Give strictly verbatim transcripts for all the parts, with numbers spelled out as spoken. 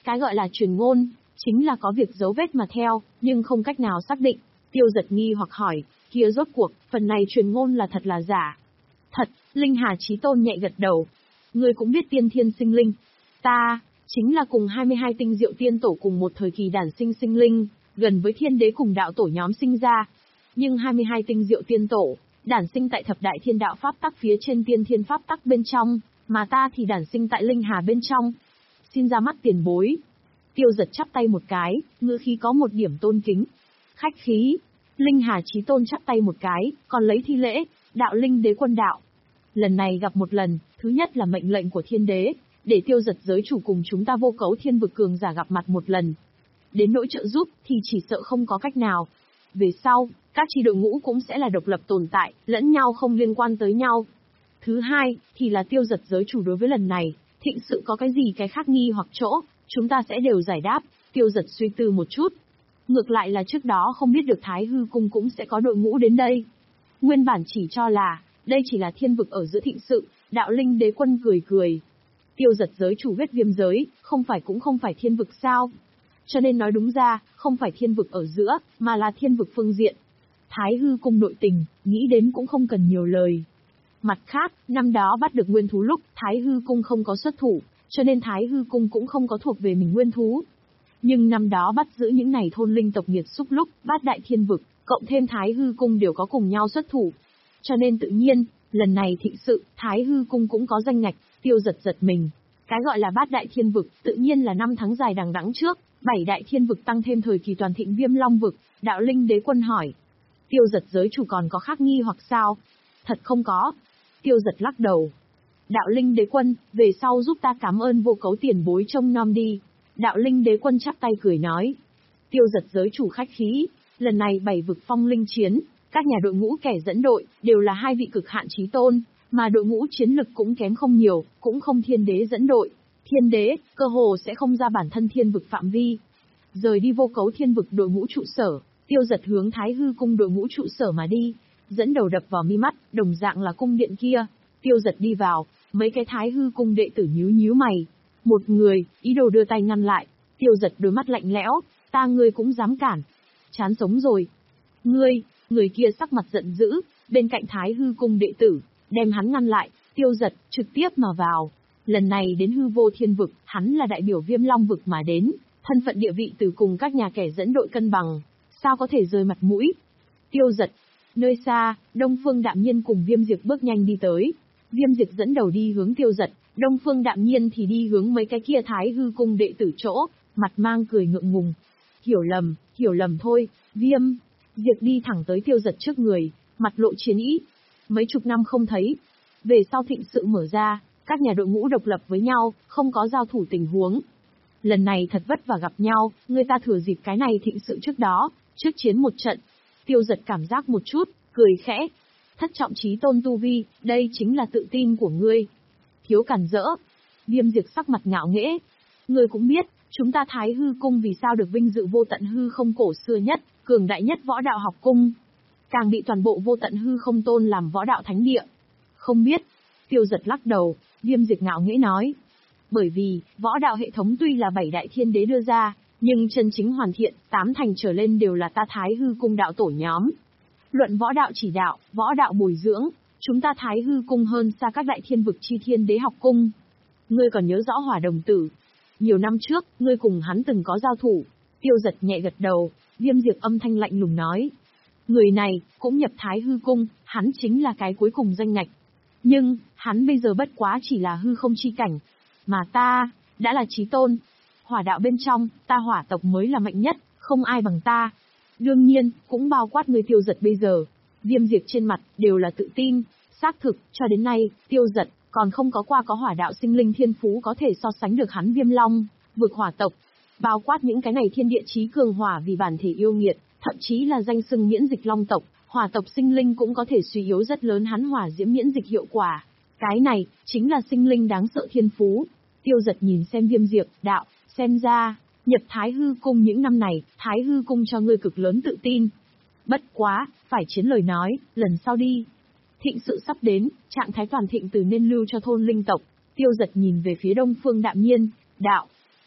Cái gọi là truyền ngôn, chính là có việc dấu vết mà theo, nhưng không cách nào xác định. Tiêu Giật nghi hoặc hỏi, kia rốt cuộc, phần này truyền ngôn là thật là giả? Thật, Linh Hà Chí Tôn nhẹ gật đầu. Ngươi cũng biết tiên thiên sinh linh. Ta, chính là cùng hai mươi hai tinh diệu tiên tổ cùng một thời kỳ đản sinh sinh linh, gần với thiên đế cùng đạo tổ nhóm sinh ra. Nhưng hai mươi hai tinh diệu tiên tổ, đản sinh tại thập đại thiên đạo pháp tắc phía trên tiên thiên pháp tắc bên trong, mà ta thì đản sinh tại Linh Hà bên trong. Xin ra mắt tiền bối. Tiêu Giật chắp tay một cái, ngữ khí có một điểm tôn kính. Khách khí. Linh Hà Chí Tôn chắp tay một cái, còn lấy thi lễ, đạo linh đế quân đạo. Lần này gặp một lần, thứ nhất là mệnh lệnh của thiên đế, để Tiêu Giật giới chủ cùng chúng ta vô cấu thiên vực cường giả gặp mặt một lần. Đến nỗi trợ giúp thì chỉ sợ không có cách nào. Về sau, các chi đội ngũ cũng sẽ là độc lập tồn tại, lẫn nhau không liên quan tới nhau. Thứ hai, thì là Tiêu Giật giới chủ đối với lần này, thịnh sự có cái gì cái khác nghi hoặc chỗ, chúng ta sẽ đều giải đáp. Tiêu Giật suy tư một chút. Ngược lại là trước đó không biết được Thái Hư Cung cũng sẽ có đội ngũ đến đây. Nguyên bản chỉ cho là, đây chỉ là thiên vực ở giữa thịnh sự, đạo linh đế quân cười cười. Tiêu Giật giới chủ huyết viêm giới, không phải cũng không phải thiên vực sao? Cho nên nói đúng ra, không phải thiên vực ở giữa, mà là thiên vực phương diện. Thái Hư Cung nội tình, nghĩ đến cũng không cần nhiều lời. Mặt khác, năm đó bắt được nguyên thú lúc, Thái Hư Cung không có xuất thủ, cho nên Thái Hư Cung cũng không có thuộc về mình nguyên thú. Nhưng năm đó bắt giữ những này thôn linh tộc nghiệt xúc lúc, bát đại thiên vực, cộng thêm Thái Hư Cung đều có cùng nhau xuất thủ. Cho nên tự nhiên, lần này thịnh sự, Thái Hư Cung cũng có danh ngạch. Tiêu Giật giật mình. Cái gọi là bát đại thiên vực, tự nhiên là năm tháng dài đằng đẵng trước, bảy đại thiên vực tăng thêm thời kỳ toàn thịnh Viêm Long vực. Đạo linh đế quân hỏi. Tiêu Giật giới chủ còn có khác nghi hoặc sao? Thật không có. Tiêu Giật lắc đầu. Đạo linh đế quân, về sau giúp ta cảm ơn vô cấu tiền bối trông nom đi. Đạo linh đế quân chắp tay cười nói. Tiêu Giật giới chủ khách khí, lần này bảy vực phong linh chiến, các nhà đội ngũ kẻ dẫn đội, đều là hai vị cực hạn chí tôn, mà đội ngũ chiến lực cũng kém không nhiều, cũng không thiên đế dẫn đội. Thiên đế, cơ hồ sẽ không ra bản thân thiên vực phạm vi. Rời đi vô cấu thiên vực đội ngũ trụ sở, Tiêu Giật hướng Thái Hư Cung đội ngũ trụ sở mà đi, dẫn đầu đập vào mi mắt, đồng dạng là cung điện kia. Tiêu Giật đi vào, mấy cái Thái Hư Cung đệ tử nhíu nhíu mày. Một người, ý đồ đưa tay ngăn lại, Tiêu Giật đôi mắt lạnh lẽo, ta ngươi cũng dám cản. Chán sống rồi. Ngươi, người kia sắc mặt giận dữ, bên cạnh Thái Hư Cung đệ tử, đem hắn ngăn lại, Tiêu Giật, trực tiếp mà vào. Lần này đến hư vô thiên vực, hắn là đại biểu Viêm Long vực mà đến, thân phận địa vị từ cùng các nhà kẻ dẫn đội cân bằng, sao có thể rơi mặt mũi. Tiêu Giật, nơi xa, Đông Phương Đạm Nhiên cùng Viêm Diệp bước nhanh đi tới. Viêm Diệp dẫn đầu đi hướng Tiêu Giật, Đông Phương Đạm Nhiên thì đi hướng mấy cái kia Thái Hư Cung đệ tử chỗ, mặt mang cười ngượng ngùng. Hiểu lầm, hiểu lầm thôi, Viêm. Diệp đi thẳng tới Tiêu Giật trước người, mặt lộ chiến ý. Mấy chục năm không thấy. Về sau thịnh sự mở ra, các nhà đội ngũ độc lập với nhau, không có giao thủ tình huống. Lần này thật vất vả gặp nhau, người ta thừa dịp cái này thịnh sự trước đó, trước chiến một trận. Tiêu Giật cảm giác một chút, cười khẽ. Thất trọng chí tôn tu vi, đây chính là tự tin của ngươi. Thiếu cản rỡ. Viêm Diệp sắc mặt ngạo nghễ. Ngươi cũng biết, chúng ta Thái Hư Cung vì sao được vinh dự vô tận hư không cổ xưa nhất, cường đại nhất võ đạo học cung. Càng bị toàn bộ vô tận hư không tôn làm võ đạo thánh địa. Không biết. Tiêu Giật lắc đầu, Viêm Diệp ngạo nghễ nói. Bởi vì, võ đạo hệ thống tuy là bảy đại thiên đế đưa ra, nhưng chân chính hoàn thiện, tám thành trở lên đều là ta Thái Hư Cung đạo tổ nhóm. Luận võ đạo chỉ đạo, võ đạo bồi dưỡng, chúng ta Thái Hư Cung hơn xa các đại thiên vực chi thiên đế học cung. Ngươi còn nhớ rõ Hỏa Đồng Tử. Nhiều năm trước, ngươi cùng hắn từng có giao thủ. Tiêu Giật nhẹ gật đầu, Viêm Diệp âm thanh lạnh lùng nói. Người này, cũng nhập Thái Hư Cung, hắn chính là cái cuối cùng danh ngạch. Nhưng, hắn bây giờ bất quá chỉ là hư không chi cảnh. Mà ta, đã là chí tôn. Hỏa đạo bên trong, ta hỏa tộc mới là mạnh nhất, không ai bằng ta. Đương nhiên, cũng bao quát người Tiêu Giật bây giờ. Viêm Diệp trên mặt, đều là tự tin. Xác thực, cho đến nay, Tiêu Giật, còn không có qua có hỏa đạo sinh linh thiên phú có thể so sánh được hắn Viêm Long, vực hỏa tộc. Bao quát những cái này thiên địa chí cường hỏa vì bản thể yêu nghiệt, thậm chí là danh xưng miễn dịch long tộc, hỏa tộc sinh linh cũng có thể suy yếu rất lớn hắn hỏa diễm miễn dịch hiệu quả. Cái này, chính là sinh linh đáng sợ thiên phú. Tiêu Giật nhìn xem Viêm Diệp, đạo, xem ra, nhập Thái Hư Cung những năm này, Thái Hư Cung cho ngươi cực lớn tự tin. Bất quá, phải chiến lời nói, lần sau đi. Thịnh sự sắp đến, trạng thái toàn thịnh từ nên lưu cho thôn linh tộc. Tiêu Giật nhìn về phía Đông Phương Đạm Nhiên, đạo.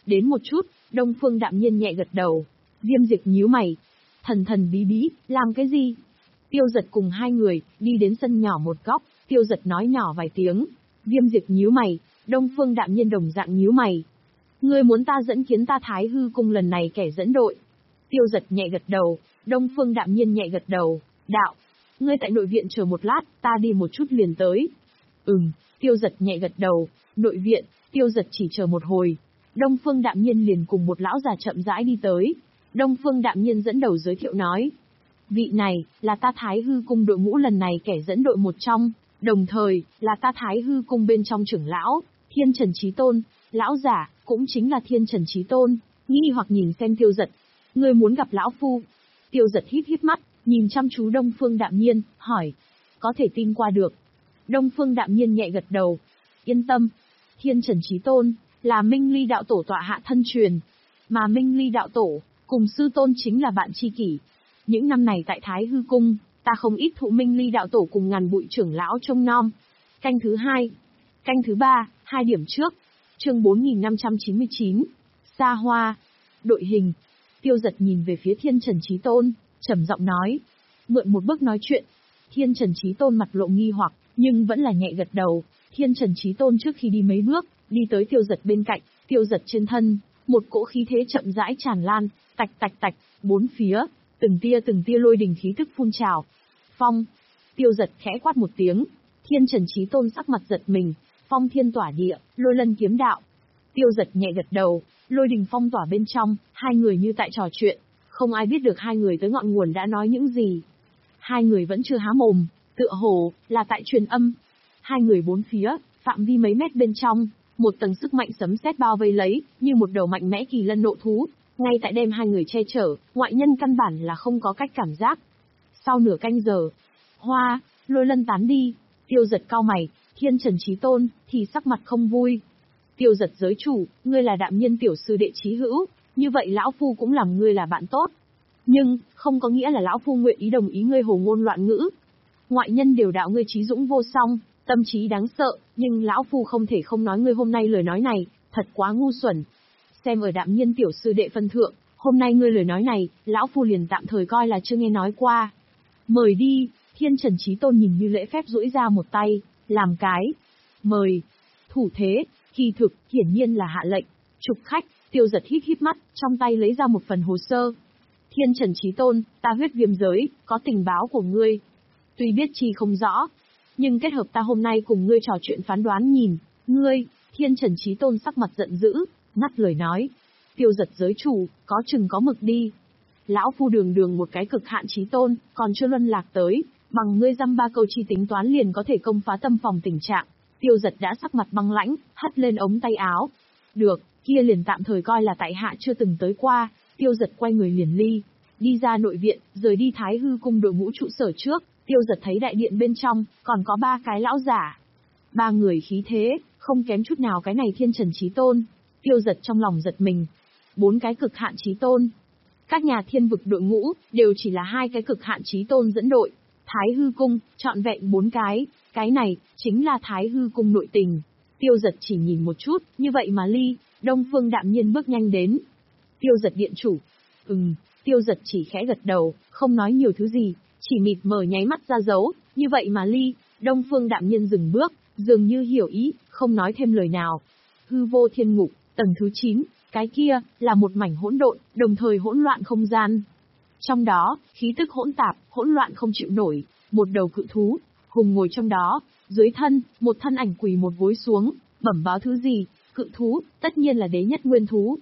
Đến một chút, Đông Phương Đạm Nhiên nhẹ gật đầu. Diêm Diệp nhíu mày. Thần thần bí bí, làm cái gì? Tiêu Giật cùng hai người, đi đến sân nhỏ một góc, Tiêu Giật nói nhỏ vài tiếng. Diêm Diệp nhíu mày, Đông Phương Đạm Nhiên đồng dạng nhíu mày. Ngươi muốn ta dẫn kiến ta Thái Hư Cung lần này kẻ dẫn đội. Tiêu Giật nhẹ gật đầu, Đông Phương Đạm Nhiên nhẹ gật đầu. Đạo, ngươi tại nội viện chờ một lát, ta đi một chút liền tới. Ừm, Tiêu Giật nhẹ gật đầu, nội viện, Tiêu Giật chỉ chờ một hồi. Đông Phương Đạm Nhiên liền cùng một lão già chậm rãi đi tới. Đông Phương Đạm Nhiên dẫn đầu giới thiệu nói. Vị này, là ta Thái Hư Cung đội ngũ lần này kẻ dẫn đội một trong, đồng thời, là ta Thái Hư Cung bên trong trưởng lão, Thiên Trần Chí Tôn, lão giả, cũng chính là Thiên Trần Chí Tôn, nghi hoặc nhìn xem Tiêu Giật. Ngươi muốn gặp lão phu? Tiêu Giật híp híp mắt, nhìn chăm chú Đông Phương Đạm Nhiên, hỏi. Có thể tin qua được. Đông Phương Đạm Nhiên nhẹ gật đầu. Yên tâm. Thiên Trần Chí Tôn, là Minh Ly đạo tổ tọa hạ thân truyền. Mà Minh Ly đạo tổ, cùng sư tôn chính là bạn tri kỷ. Những năm này tại Thái Hư Cung, ta không ít thụ Minh Ly đạo tổ cùng ngàn bụi trưởng lão trông nom. Canh thứ hai. Canh thứ ba, hai điểm trước. Chương bốn nghìn năm trăm chín mươi chín. Xa Hoa. Đội hình. Tiêu Giật nhìn về phía Thiên Trần Chí Tôn, trầm giọng nói. Mượn một bước nói chuyện. Thiên Trần Chí Tôn mặt lộ nghi hoặc, nhưng vẫn là nhẹ gật đầu. Thiên Trần Chí Tôn trước khi đi mấy bước, đi tới Tiêu Giật bên cạnh, Tiêu Giật trên thân, một cỗ khí thế chậm rãi tràn lan, tạch tạch tạch, bốn phía, từng tia từng tia lôi đình khí tức phun trào. Phong. Tiêu Giật khẽ quát một tiếng, Thiên Trần Chí Tôn sắc mặt giật mình, phong thiên tỏa địa, lôi lân kiếm đạo. Tiêu Giật nhẹ gật đầu, lôi đình phong tỏa bên trong, hai người như tại trò chuyện, không ai biết được hai người tới ngọn nguồn đã nói những gì. Hai người vẫn chưa há mồm, tựa hồ là tại truyền âm. Hai người bốn phía, phạm vi mấy mét bên trong, một tầng sức mạnh sấm sét bao vây lấy, như một đầu mạnh mẽ kỳ lân nộ thú, ngay tại đem hai người che chở, ngoại nhân căn bản là không có cách cảm giác. Sau nửa canh giờ, hoa, lôi lân tán đi, Tiêu Giật cau mày, Thiên Trần Chí Tôn thì sắc mặt không vui. Tiêu Giật giới chủ, ngươi là Đạm Nhiên tiểu sư đệ chí hữu, như vậy lão phu cũng làm ngươi là bạn tốt. Nhưng, không có nghĩa là lão phu nguyện ý đồng ý ngươi hồ ngôn loạn ngữ. Ngoại nhân đều đạo ngươi trí dũng vô song, tâm trí đáng sợ, nhưng lão phu không thể không nói ngươi hôm nay lời nói này, thật quá ngu xuẩn. Xem ở Đạm Nhiên tiểu sư đệ phân thượng, hôm nay ngươi lời nói này, lão phu liền tạm thời coi là chưa nghe nói qua. Mời đi, Thiên Trần Chí Tôn nhìn như lễ phép duỗi ra một tay, làm cái. Mời. Thủ thế, kỳ thực, hiển nhiên là hạ lệnh. Trục khách, Tiêu Giật híp híp mắt, trong tay lấy ra một phần hồ sơ. Thiên Trần Chí Tôn, ta huyết viêm giới, có tình báo của ngươi. Tuy biết chi không rõ, nhưng kết hợp ta hôm nay cùng ngươi trò chuyện phán đoán nhìn, ngươi, Thiên Trần Chí Tôn sắc mặt giận dữ, ngắt lời nói. Tiêu Giật giới chủ, có chừng có mực đi. Lão phu đường đường một cái cực hạn chí tôn, còn chưa luân lạc tới, bằng ngươi dăm ba câu chi tính toán liền có thể công phá tâm phòng tình trạng. Tiêu Giật đã sắc mặt băng lãnh, hất lên ống tay áo. Được, kia liền tạm thời coi là tại hạ chưa từng tới qua. Tiêu Giật quay người liền ly, đi ra nội viện, rời đi Thái Hư Cung đội ngũ trụ sở trước. Tiêu Giật thấy đại điện bên trong, còn có ba cái lão giả. Ba người khí thế, không kém chút nào cái này Thiên Trần Chí Tôn. Tiêu Giật trong lòng giật mình. Bốn cái cực hạn chí tôn. Các nhà thiên vực đội ngũ, đều chỉ là hai cái cực hạn chí tôn dẫn đội. Thái Hư Cung, trọn vẹn bốn cái, cái này, chính là Thái Hư Cung nội tình. Tiêu Giật chỉ nhìn một chút, như vậy mà ly, Đông Phương Đạm Nhiên bước nhanh đến. Tiêu Giật điện chủ. Ừm, Tiêu Giật chỉ khẽ gật đầu, không nói nhiều thứ gì, chỉ mịt mờ nháy mắt ra dấu, như vậy mà ly, Đông Phương Đạm Nhiên dừng bước, dường như hiểu ý, không nói thêm lời nào. Hư vô thiên ngục, tầng thứ chín, cái kia, là một mảnh hỗn độn, đồng thời hỗn loạn không gian. Trong đó, khí tức hỗn tạp, hỗn loạn không chịu nổi, một đầu cự thú, hùng ngồi trong đó, dưới thân, một thân ảnh quỳ một gối xuống, bẩm báo thứ gì, cự thú, tất nhiên là đế nhất nguyên thú.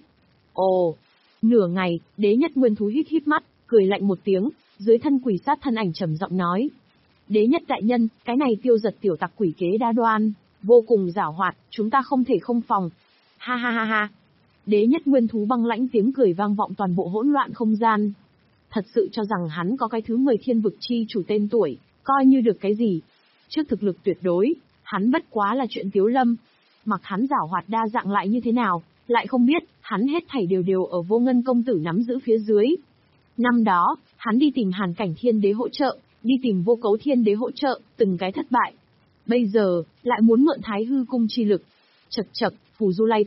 Ồ, nửa ngày, đế nhất nguyên thú hít hít mắt, cười lạnh một tiếng, dưới thân quỳ sát thân ảnh trầm giọng nói. Đế nhất đại nhân, cái này Tiêu Giật tiểu tặc quỷ kế đa đoan, vô cùng giảo hoạt, chúng ta không thể không phòng. Ha ha ha ha. Đế nhất nguyên thú băng lãnh tiếng cười vang vọng toàn bộ hỗn loạn không gian. Thật sự cho rằng hắn có cái thứ mười thiên vực chi chủ tên tuổi, coi như được cái gì. Trước thực lực tuyệt đối, hắn bất quá là chuyện tiếu lâm. Mặc hắn giảo hoạt đa dạng lại như thế nào, lại không biết, hắn hết thảy đều đều ở Vô Ngân công tử nắm giữ phía dưới. Năm đó, hắn đi tìm Hàn Cảnh Thiên Đế hỗ trợ, đi tìm Vô Cấu Thiên Đế hỗ trợ, từng cái thất bại. Bây giờ, lại muốn mượn Thái Hư Cung chi lực. Chậc chậc, phù du lai thụ,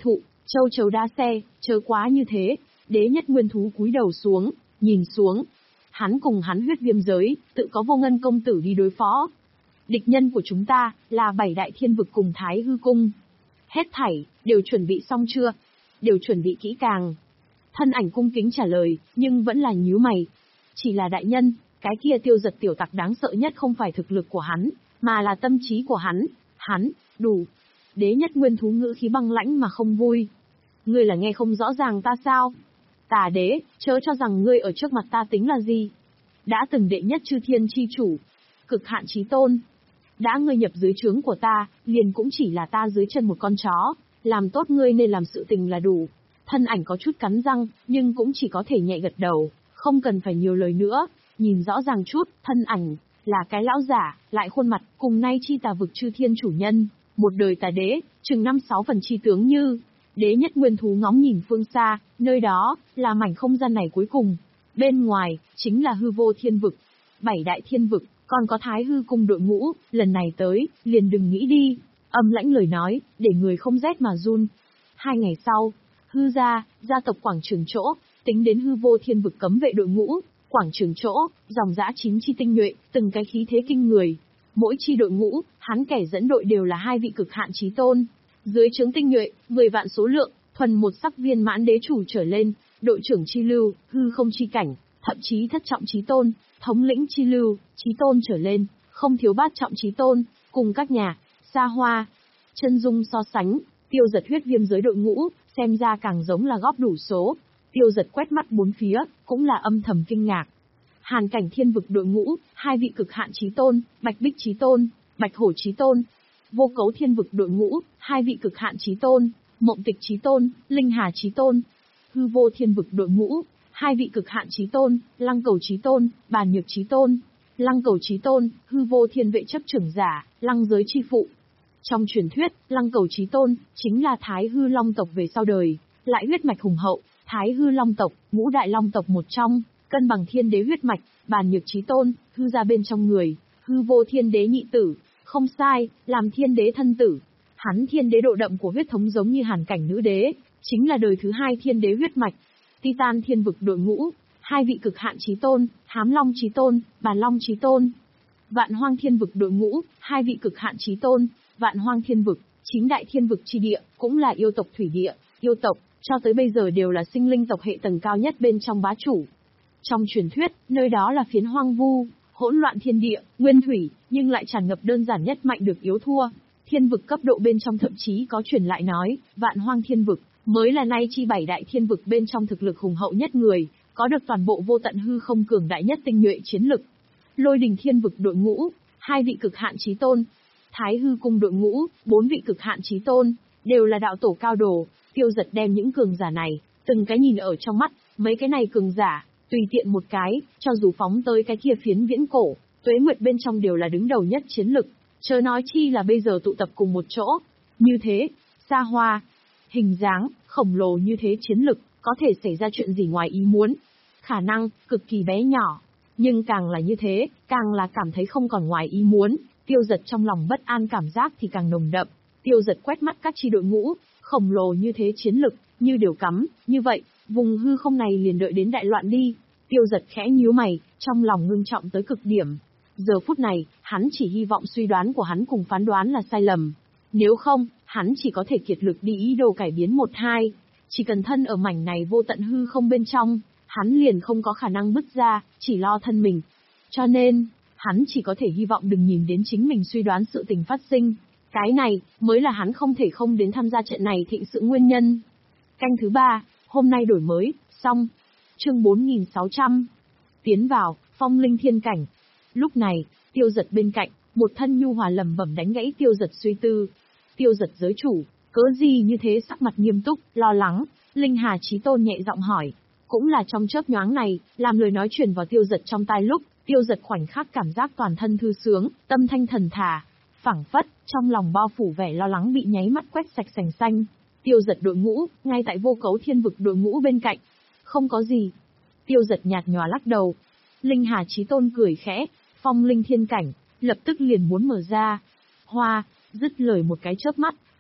Châu chấu đá xe, chớ quá như thế. Đế nhất nguyên thú cúi đầu xuống, nhìn xuống. Hắn cùng hắn huyết viêm giới, tự có vô ngân công tử đi đối phó. Địch nhân của chúng ta, là bảy đại thiên vực cùng Thái Hư Cung. Hết thảy, đều chuẩn bị xong chưa? Đều chuẩn bị kỹ càng. Thân ảnh cung kính trả lời, nhưng vẫn là nhíu mày. Chỉ là đại nhân, cái kia Tiêu Giật tiểu tặc đáng sợ nhất không phải thực lực của hắn, mà là tâm trí của hắn. Hắn, đủ. Đế nhất nguyên thú ngữ khí băng lãnh mà không vui. Ngươi là nghe không rõ ràng ta sao? Tà đế, chớ cho rằng ngươi ở trước mặt ta tính là gì? Đã từng đệ nhất chư thiên chi chủ, cực hạn chí tôn. Đã ngươi nhập dưới trướng của ta, liền cũng chỉ là ta dưới chân một con chó, làm tốt ngươi nên làm sự tình là đủ. Thân ảnh có chút cắn răng, nhưng cũng chỉ có thể nhẹ gật đầu, không cần phải nhiều lời nữa. Nhìn rõ ràng chút, thân ảnh là cái lão giả, lại khuôn mặt cùng nay chi tà vực chư thiên chủ nhân, một đời tà đế, chừng năm sáu phần chi tướng như. Đế nhất nguyên thú ngóng nhìn phương xa, nơi đó là mảnh không gian này cuối cùng. Bên ngoài chính là hư vô thiên vực, bảy đại thiên vực, còn có Thái Hư Cung đội ngũ, lần này tới, liền đừng nghĩ đi. Âm lãnh lời nói, để người không rét mà run. Hai ngày sau, hư gia, gia tộc quảng trường chỗ, tính đến hư vô thiên vực cấm vệ đội ngũ, quảng trường chỗ, dòng dã chín chi tinh nhuệ, từng cái khí thế kinh người. Mỗi chi đội ngũ, hắn kẻ dẫn đội đều là hai vị cực hạn chí tôn. Dưới trướng tinh nhuệ, mười vạn số lượng, thuần một sắc viên mãn đế chủ trở lên, đội trưởng chi lưu, hư không chi cảnh, thậm chí thất trọng chí tôn, thống lĩnh chi lưu, chí tôn trở lên, không thiếu bát trọng chí tôn, cùng các nhà, xa hoa. Chân dung so sánh, Tiêu Giật huyết viêm giới đội ngũ, xem ra càng giống là góp đủ số. Tiêu Giật quét mắt bốn phía, cũng là âm thầm kinh ngạc. Hàn cảnh thiên vực đội ngũ, hai vị cực hạn chí tôn, bạch bích chí tôn, bạch hổ chí tôn. Vô cấu thiên vực đội ngũ, hai vị cực hạn chí tôn, mộng tịch chí tôn, linh hà chí tôn. Hư vô thiên vực đội ngũ, hai vị cực hạn chí tôn, lăng cầu chí tôn, bàn nhược chí tôn. Lăng cầu chí tôn, hư vô thiên vệ chấp trưởng giả, lăng giới chi phụ. Trong truyền thuyết, lăng cầu chí tôn, chính là Thái Hư Long tộc về sau đời, lại huyết mạch hùng hậu, Thái Hư Long tộc, ngũ đại long tộc một trong, cân bằng thiên đế huyết mạch, bàn nhược chí tôn, hư ra bên trong người, hư vô thiên đế nhị tử. Không sai, làm thiên đế thân tử. Hắn thiên đế độ đậm của huyết thống giống như hàn cảnh nữ đế, chính là đời thứ hai thiên đế huyết mạch. Titan thiên vực đội ngũ, hai vị cực hạn chí tôn, hám long chí tôn, bàn long chí tôn. Vạn hoang thiên vực đội ngũ, hai vị cực hạn chí tôn, vạn hoang thiên vực, chín đại thiên vực chi địa, cũng là yêu tộc thủy địa, yêu tộc, cho tới bây giờ đều là sinh linh tộc hệ tầng cao nhất bên trong bá chủ. Trong truyền thuyết, nơi đó là phiến hoang vu, hỗn loạn thiên địa, nguyên thủy, nhưng lại tràn ngập đơn giản nhất mạnh được yếu thua. Thiên vực cấp độ bên trong thậm chí có truyền lại nói, vạn hoang thiên vực, mới là nay chi bảy đại thiên vực bên trong thực lực hùng hậu nhất người, có được toàn bộ vô tận hư không cường đại nhất tinh nhuệ chiến lực. Lôi đình thiên vực đội ngũ, hai vị cực hạn chí tôn. Thái Hư Cung đội ngũ, bốn vị cực hạn chí tôn, đều là đạo tổ cao đồ. Tiêu Giật đem những cường giả này, từng cái nhìn ở trong mắt, mấy cái này cường giả, tùy tiện một cái, cho dù phóng tới cái kia phiến viễn cổ, tuế nguyệt bên trong đều là đứng đầu nhất chiến lực, chớ nói chi là bây giờ tụ tập cùng một chỗ. Như thế, xa hoa, hình dáng, khổng lồ như thế chiến lực, có thể xảy ra chuyện gì ngoài ý muốn. Khả năng, cực kỳ bé nhỏ. Nhưng càng là như thế, càng là cảm thấy không còn ngoài ý muốn. Tiêu Giật trong lòng bất an cảm giác thì càng nồng đậm. Tiêu Giật quét mắt các chi đội ngũ, khổng lồ như thế chiến lực, như điều cắm, như vậy, vùng hư không này liền đợi đến đại loạn đi. Tiêu Giật khẽ nhíu mày, trong lòng ngưng trọng tới cực điểm. Giờ phút này, hắn chỉ hy vọng suy đoán của hắn cùng phán đoán là sai lầm. Nếu không, hắn chỉ có thể kiệt lực đi ý đồ cải biến một hai. Chỉ cần thân ở mảnh này vô tận hư không bên trong, hắn liền không có khả năng bứt ra, chỉ lo thân mình. Cho nên, hắn chỉ có thể hy vọng đừng nhìn đến chính mình suy đoán sự tình phát sinh. Cái này, mới là hắn không thể không đến tham gia trận này thịnh sự nguyên nhân. Canh thứ ba, hôm nay đổi mới, xong. Chương bốn nghìn sáu trăm. Tiến vào, phong linh thiên cảnh. Lúc này, Tiêu Giật bên cạnh, một thân nhu hòa lẩm bẩm đánh gãy Tiêu Giật suy tư. Tiêu Giật giới chủ, cớ gì như thế sắc mặt nghiêm túc, lo lắng, Linh Hà Chí Tôn nhẹ giọng hỏi. Cũng là trong chớp nhoáng này, làm lời nói truyền vào Tiêu Giật trong tai lúc, Tiêu Giật khoảnh khắc cảm giác toàn thân thư sướng, tâm thanh thần thả, phảng phất, trong lòng bao phủ vẻ lo lắng bị nháy mắt quét sạch sành xanh. Tiêu Giật đội ngũ, ngay tại vô cấu thiên vực đội ngũ bên cạnh. Không có gì. Tiêu Giật nhạt nhòa lắc đầu. Linh Hà Chí Tôn cười khẽ, phong linh thiên cảnh, lập tức liền muốn mở ra. Hoa, dứt lời một cái chớp mắt,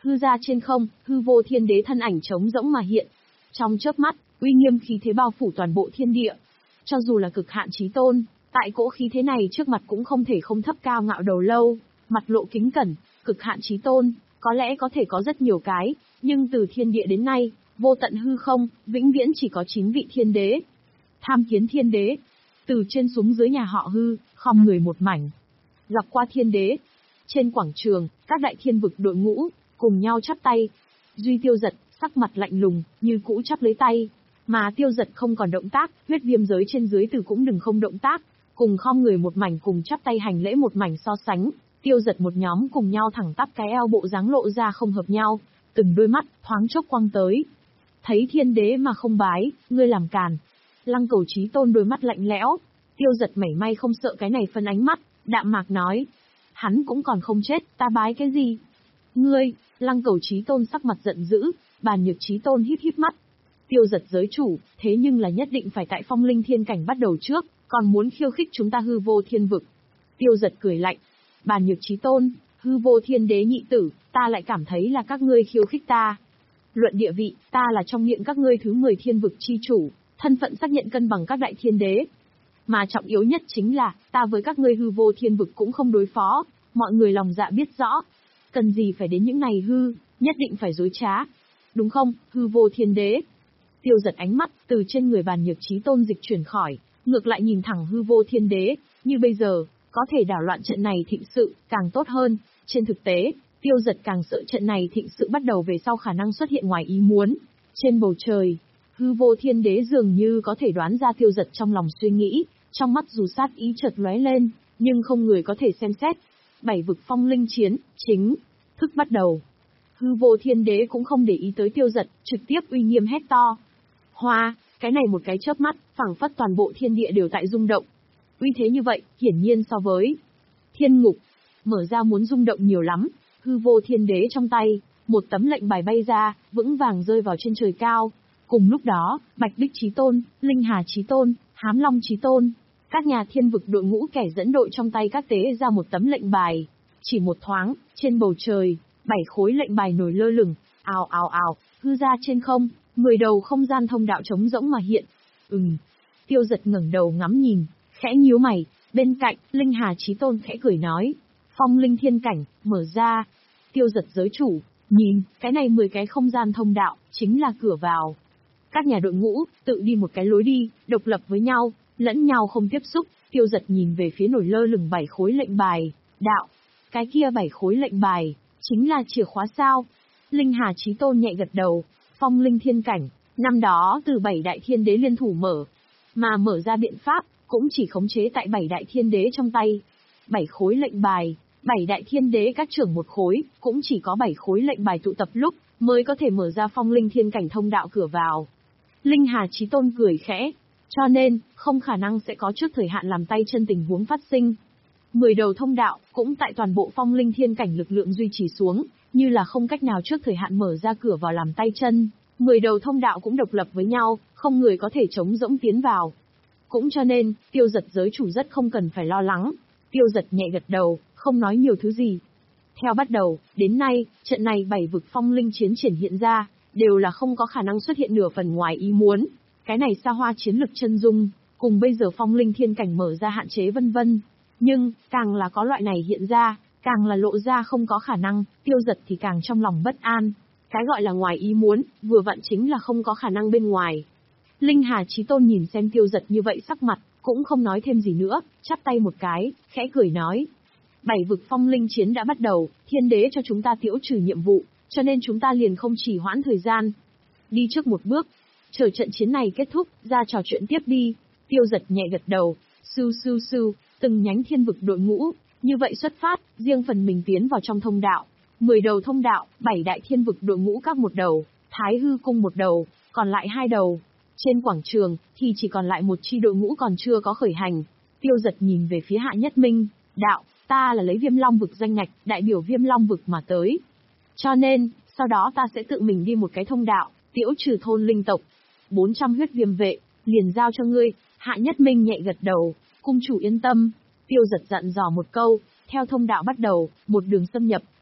Hư ra trên không, hư vô thiên đế thân ảnh trống rỗng mà hiện. Trong chớp mắt, uy nghiêm khí thế bao phủ toàn bộ thiên địa. Cho dù là cực hạn chí tôn, tại cỗ khí thế này trước mặt cũng không thể không thấp cao ngạo đầu lâu, mặt lộ kính cẩn. Cực hạn chí tôn, có lẽ có thể có rất nhiều cái, nhưng từ thiên địa đến nay, vô tận hư không, vĩnh viễn chỉ có chín vị thiên đế. Tham kiến thiên đế. Từ trên xuống dưới nhà họ hư, khom người một mảnh. Gặp qua thiên đế. Trên quảng trường, các đại thiên vực đội ngũ, cùng nhau chắp tay. Duy Tiêu Giật, sắc mặt lạnh lùng, như cũ chắp lấy tay. Mà Tiêu Giật không còn động tác, huyết viêm giới trên dưới từ cũng đừng không động tác. Cùng khom người một mảnh cùng chắp tay hành lễ một mảnh so sánh. Tiêu Giật một nhóm cùng nhau thẳng tắp cái eo bộ dáng lộ ra không hợp nhau. Từng đôi mắt, thoáng chốc quăng tới. Thấy thiên đế mà không bái, ngươi làm càn. Lăng Cầu Chí Tôn đôi mắt lạnh lẽo. Tiêu Giật mảy may không sợ cái này phân ánh mắt, đạm mạc nói. Hắn cũng còn không chết, ta bái cái gì? Ngươi, Lăng Cầu Chí Tôn sắc mặt giận dữ, Bàn Nhược Chí Tôn híp híp mắt. Tiêu Giật giới chủ, thế nhưng là nhất định phải tại phong linh thiên cảnh bắt đầu trước, còn muốn khiêu khích chúng ta hư vô thiên vực. Tiêu Giật cười lạnh. Bàn Nhược Chí Tôn, hư vô thiên đế nhị tử, ta lại cảm thấy là các ngươi khiêu khích ta. Luận địa vị, ta là trong miệng các ngươi thứ mười thiên vực chi chủ, thân phận xác nhận cân bằng các đại thiên đế. Mà trọng yếu nhất chính là, ta với các ngươi hư vô thiên vực cũng không đối phó, mọi người lòng dạ biết rõ. Cần gì phải đến những này hư, nhất định phải dối trá. Đúng không, hư vô thiên đế? Tiêu Giật ánh mắt, từ trên người Bàn Nhược Chí Tôn dịch chuyển khỏi, ngược lại nhìn thẳng hư vô thiên đế, như bây giờ, có thể đảo loạn trận này thịnh sự, càng tốt hơn. Trên thực tế, Tiêu Giật càng sợ trận này thịnh sự bắt đầu về sau khả năng xuất hiện ngoài ý muốn. Trên bầu trời, hư vô thiên đế dường như có thể đoán ra Tiêu Giật trong lòng suy nghĩ, trong mắt dù sát ý chợt lóe lên, nhưng không người có thể xem xét. Bảy vực phong linh chiến, chính thức bắt đầu. Hư vô thiên đế cũng không để ý tới Tiêu Giật, trực tiếp uy nghiêm hét to. Hoa, cái này một cái chớp mắt, phảng phất toàn bộ thiên địa đều tại rung động. Uy thế như vậy, hiển nhiên so với thiên ngục, mở ra muốn rung động nhiều lắm. Hư vô thiên đế trong tay, một tấm lệnh bài bay ra, vững vàng rơi vào trên trời cao. Cùng lúc đó, Bạch Bích Chí Tôn, Linh Hà Chí Tôn, Hám Long Chí Tôn, các nhà thiên vực đội ngũ kẻ dẫn đội trong tay các tế ra một tấm lệnh bài. Chỉ một thoáng, trên bầu trời, bảy khối lệnh bài nổi lơ lửng, ào ào ào, hư ra trên không, mười đầu không gian thông đạo trống rỗng mà hiện. Ừm. Tiêu Giật ngẩng đầu ngắm nhìn, khẽ nhíu mày, bên cạnh, Linh Hà Chí Tôn khẽ cười nói. Phong linh thiên cảnh, mở ra. Tiêu Giật giới chủ, nhìn, cái này mười cái không gian thông đạo, chính là cửa vào. Các nhà đội ngũ, tự đi một cái lối đi, độc lập với nhau, lẫn nhau không tiếp xúc. Tiêu Giật nhìn về phía nổi lơ lửng bảy khối lệnh bài, đạo. Cái kia bảy khối lệnh bài, chính là chìa khóa sao? Linh Hà Chí Tôn nhẹ gật đầu. Phong linh thiên cảnh, năm đó từ bảy đại thiên đế liên thủ mở. Mà mở ra biện pháp, cũng chỉ khống chế tại bảy đại thiên đế trong tay. Bảy khối lệnh bài, bảy đại thiên đế các trưởng một khối, cũng chỉ có bảy khối lệnh bài tụ tập lúc, mới có thể mở ra phong linh thiên cảnh thông đạo cửa vào. Linh Hà Chí Tôn cười khẽ, cho nên, không khả năng sẽ có trước thời hạn làm tay chân tình huống phát sinh. Mười đầu thông đạo, cũng tại toàn bộ phong linh thiên cảnh lực lượng duy trì xuống, như là không cách nào trước thời hạn mở ra cửa vào làm tay chân. Mười đầu thông đạo cũng độc lập với nhau, không người có thể chống rỗng tiến vào. Cũng cho nên, Tiêu Giật giới chủ rất không cần phải lo lắng. Tiêu Giật nhẹ gật đầu, không nói nhiều thứ gì. Theo bắt đầu, đến nay, trận này bảy vực phong linh chiến triển hiện ra, đều là không có khả năng xuất hiện nửa phần ngoài ý muốn. Cái này xa hoa chiến lực chân dung, cùng bây giờ phong linh thiên cảnh mở ra hạn chế vân vân. Nhưng, càng là có loại này hiện ra, càng là lộ ra không có khả năng, Tiêu Giật thì càng trong lòng bất an. Cái gọi là ngoài ý muốn, vừa vặn chính là không có khả năng bên ngoài. Linh Hà Chí Tôn nhìn xem Tiêu Giật như vậy sắc mặt, cũng không nói thêm gì nữa, chắp tay một cái, khẽ cười nói. Bảy vực phong linh chiến đã bắt đầu, thiên đế cho chúng ta tiễu trừ nhiệm vụ, cho nên chúng ta liền không chỉ hoãn thời gian. Đi trước một bước, chờ trận chiến này kết thúc, ra trò chuyện tiếp đi. Tiêu Giật nhẹ gật đầu, sưu sưu sưu, từng nhánh thiên vực đội ngũ, như vậy xuất phát, riêng phần mình tiến vào trong thông đạo. Mười đầu thông đạo, bảy đại thiên vực đội ngũ các một đầu, Thái Hư cung một đầu, còn lại hai đầu. Trên quảng trường, thì chỉ còn lại một chi đội ngũ còn chưa có khởi hành. Tiêu Giật nhìn về phía Hạ Nhất Minh, đạo, ta là lấy Viêm Long vực danh ngạch, đại biểu Viêm Long vực mà tới. Cho nên, sau đó ta sẽ tự mình đi một cái thông đạo, tiễu trừ thôn linh tộc. bốn trăm huyết viêm vệ, liền giao cho ngươi. Hạ Nhất Minh nhẹ gật đầu, cung chủ yên tâm. Tiêu Giật dặn dò một câu, theo thông đạo bắt đầu, một đường xâm nhập,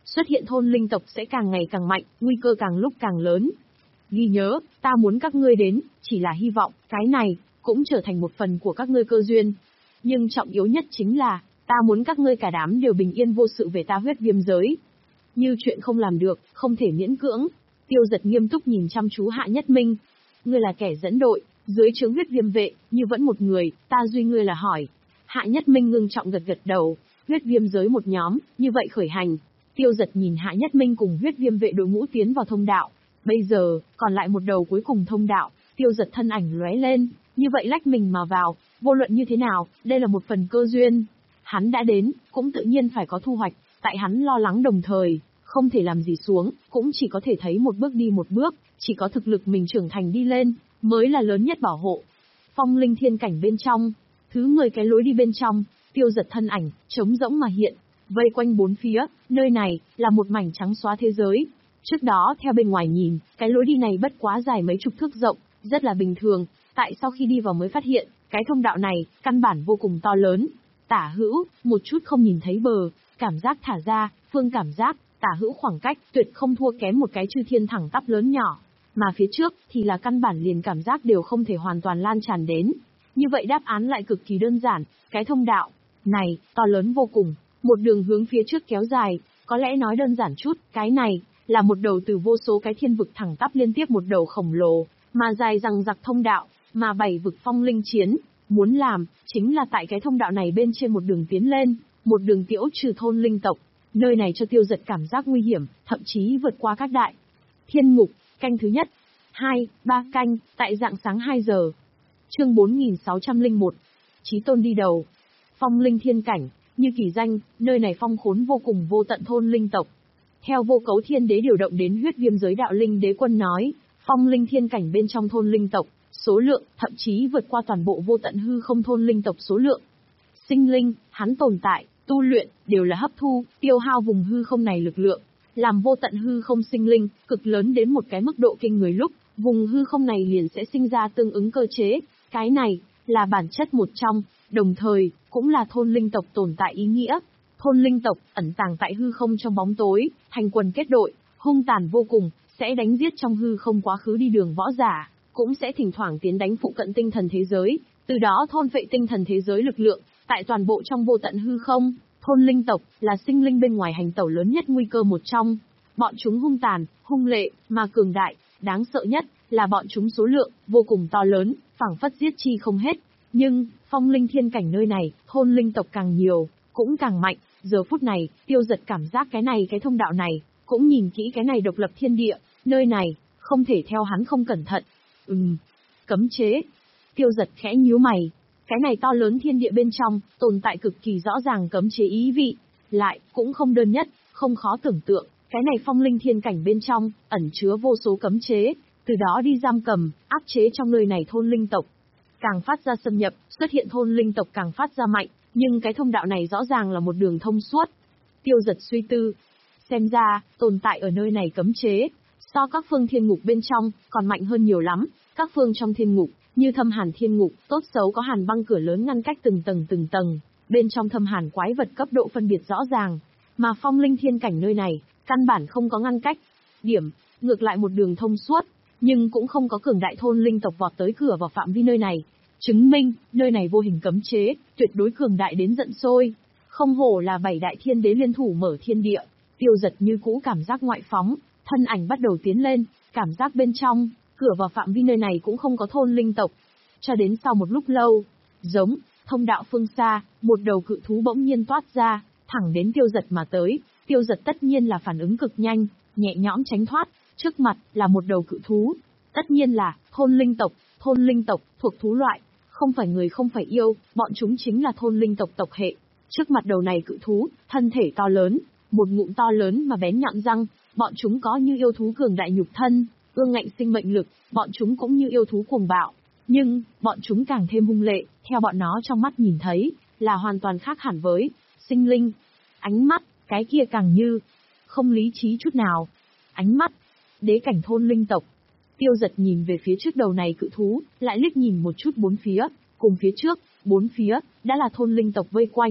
xuất hiện thôn linh tộc sẽ càng ngày càng mạnh, nguy cơ càng lúc càng lớn. Ghi nhớ, ta muốn các ngươi đến, chỉ là hy vọng, cái này, cũng trở thành một phần của các ngươi cơ duyên. Nhưng trọng yếu nhất chính là, ta muốn các ngươi cả đám đều bình yên vô sự về ta huyết viêm giới. Như chuyện không làm được, không thể miễn cưỡng. Tiêu Giật nghiêm túc nhìn chăm chú Hạ Nhất Minh. Ngươi là kẻ dẫn đội, dưới trướng huyết viêm vệ, như vẫn một người, ta duy ngươi là hỏi. Hạ Nhất Minh ngưng trọng gật gật đầu, huyết viêm giới một nhóm, như vậy khởi hành. Tiêu Giật nhìn Hạ Nhất Minh cùng huyết viêm vệ đội ngũ tiến vào thông đạo. Bây giờ, còn lại một đầu cuối cùng thông đạo, Tiêu Giật thân ảnh lóe lên, như vậy lách mình mà vào, vô luận như thế nào, đây là một phần cơ duyên. Hắn đã đến, cũng tự nhiên phải có thu hoạch, tại hắn lo lắng đồng thời, không thể làm gì xuống, cũng chỉ có thể thấy một bước đi một bước, chỉ có thực lực mình trưởng thành đi lên, mới là lớn nhất bảo hộ. Phong linh thiên cảnh bên trong, thứ mười cái lối đi bên trong, Tiêu Giật thân ảnh, trống rỗng mà hiện, vây quanh bốn phía, nơi này, là một mảnh trắng xóa thế giới. Trước đó theo bên ngoài nhìn, cái lối đi này bất quá dài mấy chục thước rộng, rất là bình thường, tại sau khi đi vào mới phát hiện, cái thông đạo này, căn bản vô cùng to lớn. Tả hữu, một chút không nhìn thấy bờ, cảm giác thả ra, phương cảm giác, tả hữu khoảng cách, tuyệt không thua kém một cái chư thiên thẳng tắp lớn nhỏ. Mà phía trước, thì là căn bản liền cảm giác đều không thể hoàn toàn lan tràn đến. Như vậy đáp án lại cực kỳ đơn giản, cái thông đạo này, to lớn vô cùng, một đường hướng phía trước kéo dài, có lẽ nói đơn giản chút, cái này, là một đầu từ vô số cái thiên vực thẳng tắp liên tiếp một đầu khổng lồ, mà dài rằng giặc thông đạo, mà bảy vực phong linh chiến, muốn làm, chính là tại cái thông đạo này bên trên một đường tiến lên, một đường tiễu trừ thôn linh tộc, nơi này cho Tiêu Giật cảm giác nguy hiểm, thậm chí vượt qua các đại. Thiên ngục, canh thứ nhất, hai, ba canh, tại rạng sáng hai giờ. Chương bốn nghìn sáu trăm lẻ một, Chí Tôn đi đầu. Phong linh thiên cảnh, như kỳ danh, nơi này phong khốn vô cùng vô tận thôn linh tộc. Theo Vô Cấu Thiên Đế điều động đến huyết viêm giới đạo linh đế quân nói, phong linh thiên cảnh bên trong thôn linh tộc, số lượng, thậm chí vượt qua toàn bộ vô tận hư không thôn linh tộc số lượng. Sinh linh, hắn tồn tại, tu luyện, đều là hấp thu, tiêu hao vùng hư không này lực lượng. Làm vô tận hư không sinh linh, cực lớn đến một cái mức độ kinh người lúc, vùng hư không này liền sẽ sinh ra tương ứng cơ chế. Cái này, là bản chất một trong, đồng thời, cũng là thôn linh tộc tồn tại ý nghĩa. Thôn linh tộc, ẩn tàng tại hư không trong bóng tối, thành quần kết đội, hung tàn vô cùng, sẽ đánh giết trong hư không quá khứ đi đường võ giả, cũng sẽ thỉnh thoảng tiến đánh phụ cận tinh thần thế giới, từ đó thôn phệ tinh thần thế giới lực lượng, tại toàn bộ trong vô tận hư không. Thôn linh tộc, là sinh linh bên ngoài hành tẩu lớn nhất nguy cơ một trong. Bọn chúng hung tàn, hung lệ, mà cường đại, đáng sợ nhất, là bọn chúng số lượng, vô cùng to lớn, phảng phất giết chi không hết. Nhưng, phong linh thiên cảnh nơi này, thôn linh tộc càng nhiều, cũng càng mạnh. Giờ phút này, Tiêu Giật cảm giác cái này cái thông đạo này, cũng nhìn kỹ cái này độc lập thiên địa, nơi này, không thể theo hắn không cẩn thận. Ừm, cấm chế. Tiêu Giật khẽ nhíu mày. Cái này to lớn thiên địa bên trong, tồn tại cực kỳ rõ ràng cấm chế ý vị, lại, cũng không đơn nhất, không khó tưởng tượng, cái này phong linh thiên cảnh bên trong, ẩn chứa vô số cấm chế, từ đó đi giam cầm, áp chế trong nơi này thôn linh tộc. Càng phát ra xâm nhập, xuất hiện thôn linh tộc càng phát ra mạnh, nhưng cái thông đạo này rõ ràng là một đường thông suốt. Tiêu Giật suy tư, xem ra, tồn tại ở nơi này cấm chế, so các phương thiên ngục bên trong, còn mạnh hơn nhiều lắm, các phương trong thiên ngục, như thâm hàn thiên ngục, tốt xấu có hàn băng cửa lớn ngăn cách từng tầng từng tầng, bên trong thâm hàn quái vật cấp độ phân biệt rõ ràng, mà phong linh thiên cảnh nơi này, căn bản không có ngăn cách. Điểm, ngược lại một đường thông suốt, nhưng cũng không có cường đại thôn linh tộc vọt tới cửa vào phạm vi nơi này, chứng minh, nơi này vô hình cấm chế, tuyệt đối cường đại đến giận sôi. Không hổ là bảy đại thiên đế liên thủ mở thiên địa. Tiêu Giật như cũ cảm giác ngoại phóng, thân ảnh bắt đầu tiến lên, cảm giác bên trong, cửa vào phạm vi nơi này cũng không có thôn linh tộc. Cho đến sau một lúc lâu, giống, thông đạo phương xa, một đầu cự thú bỗng nhiên toát ra, thẳng đến Tiêu Giật mà tới. Tiêu Giật tất nhiên là phản ứng cực nhanh, nhẹ nhõm tránh thoát, trước mặt là một đầu cự thú. Tất nhiên là thôn linh tộc, thôn linh tộc thuộc thú loại, không phải người không phải yêu, bọn chúng chính là thôn linh tộc tộc hệ. Trước mặt đầu này cự thú, thân thể to lớn, một ngụm to lớn mà bén nhọn răng, bọn chúng có như yêu thú cường đại nhục thân, ương ngạnh sinh mệnh lực, bọn chúng cũng như yêu thú cuồng bạo, nhưng bọn chúng càng thêm hung lệ, theo bọn nó trong mắt nhìn thấy, là hoàn toàn khác hẳn với sinh linh. Ánh mắt, cái kia càng như không lý trí chút nào. Ánh mắt, đế cảnh thôn linh tộc. Tiêu Giật nhìn về phía trước đầu này cự thú, lại liếc nhìn một chút bốn phía, cùng phía trước, bốn phía, đã là thôn linh tộc vây quanh.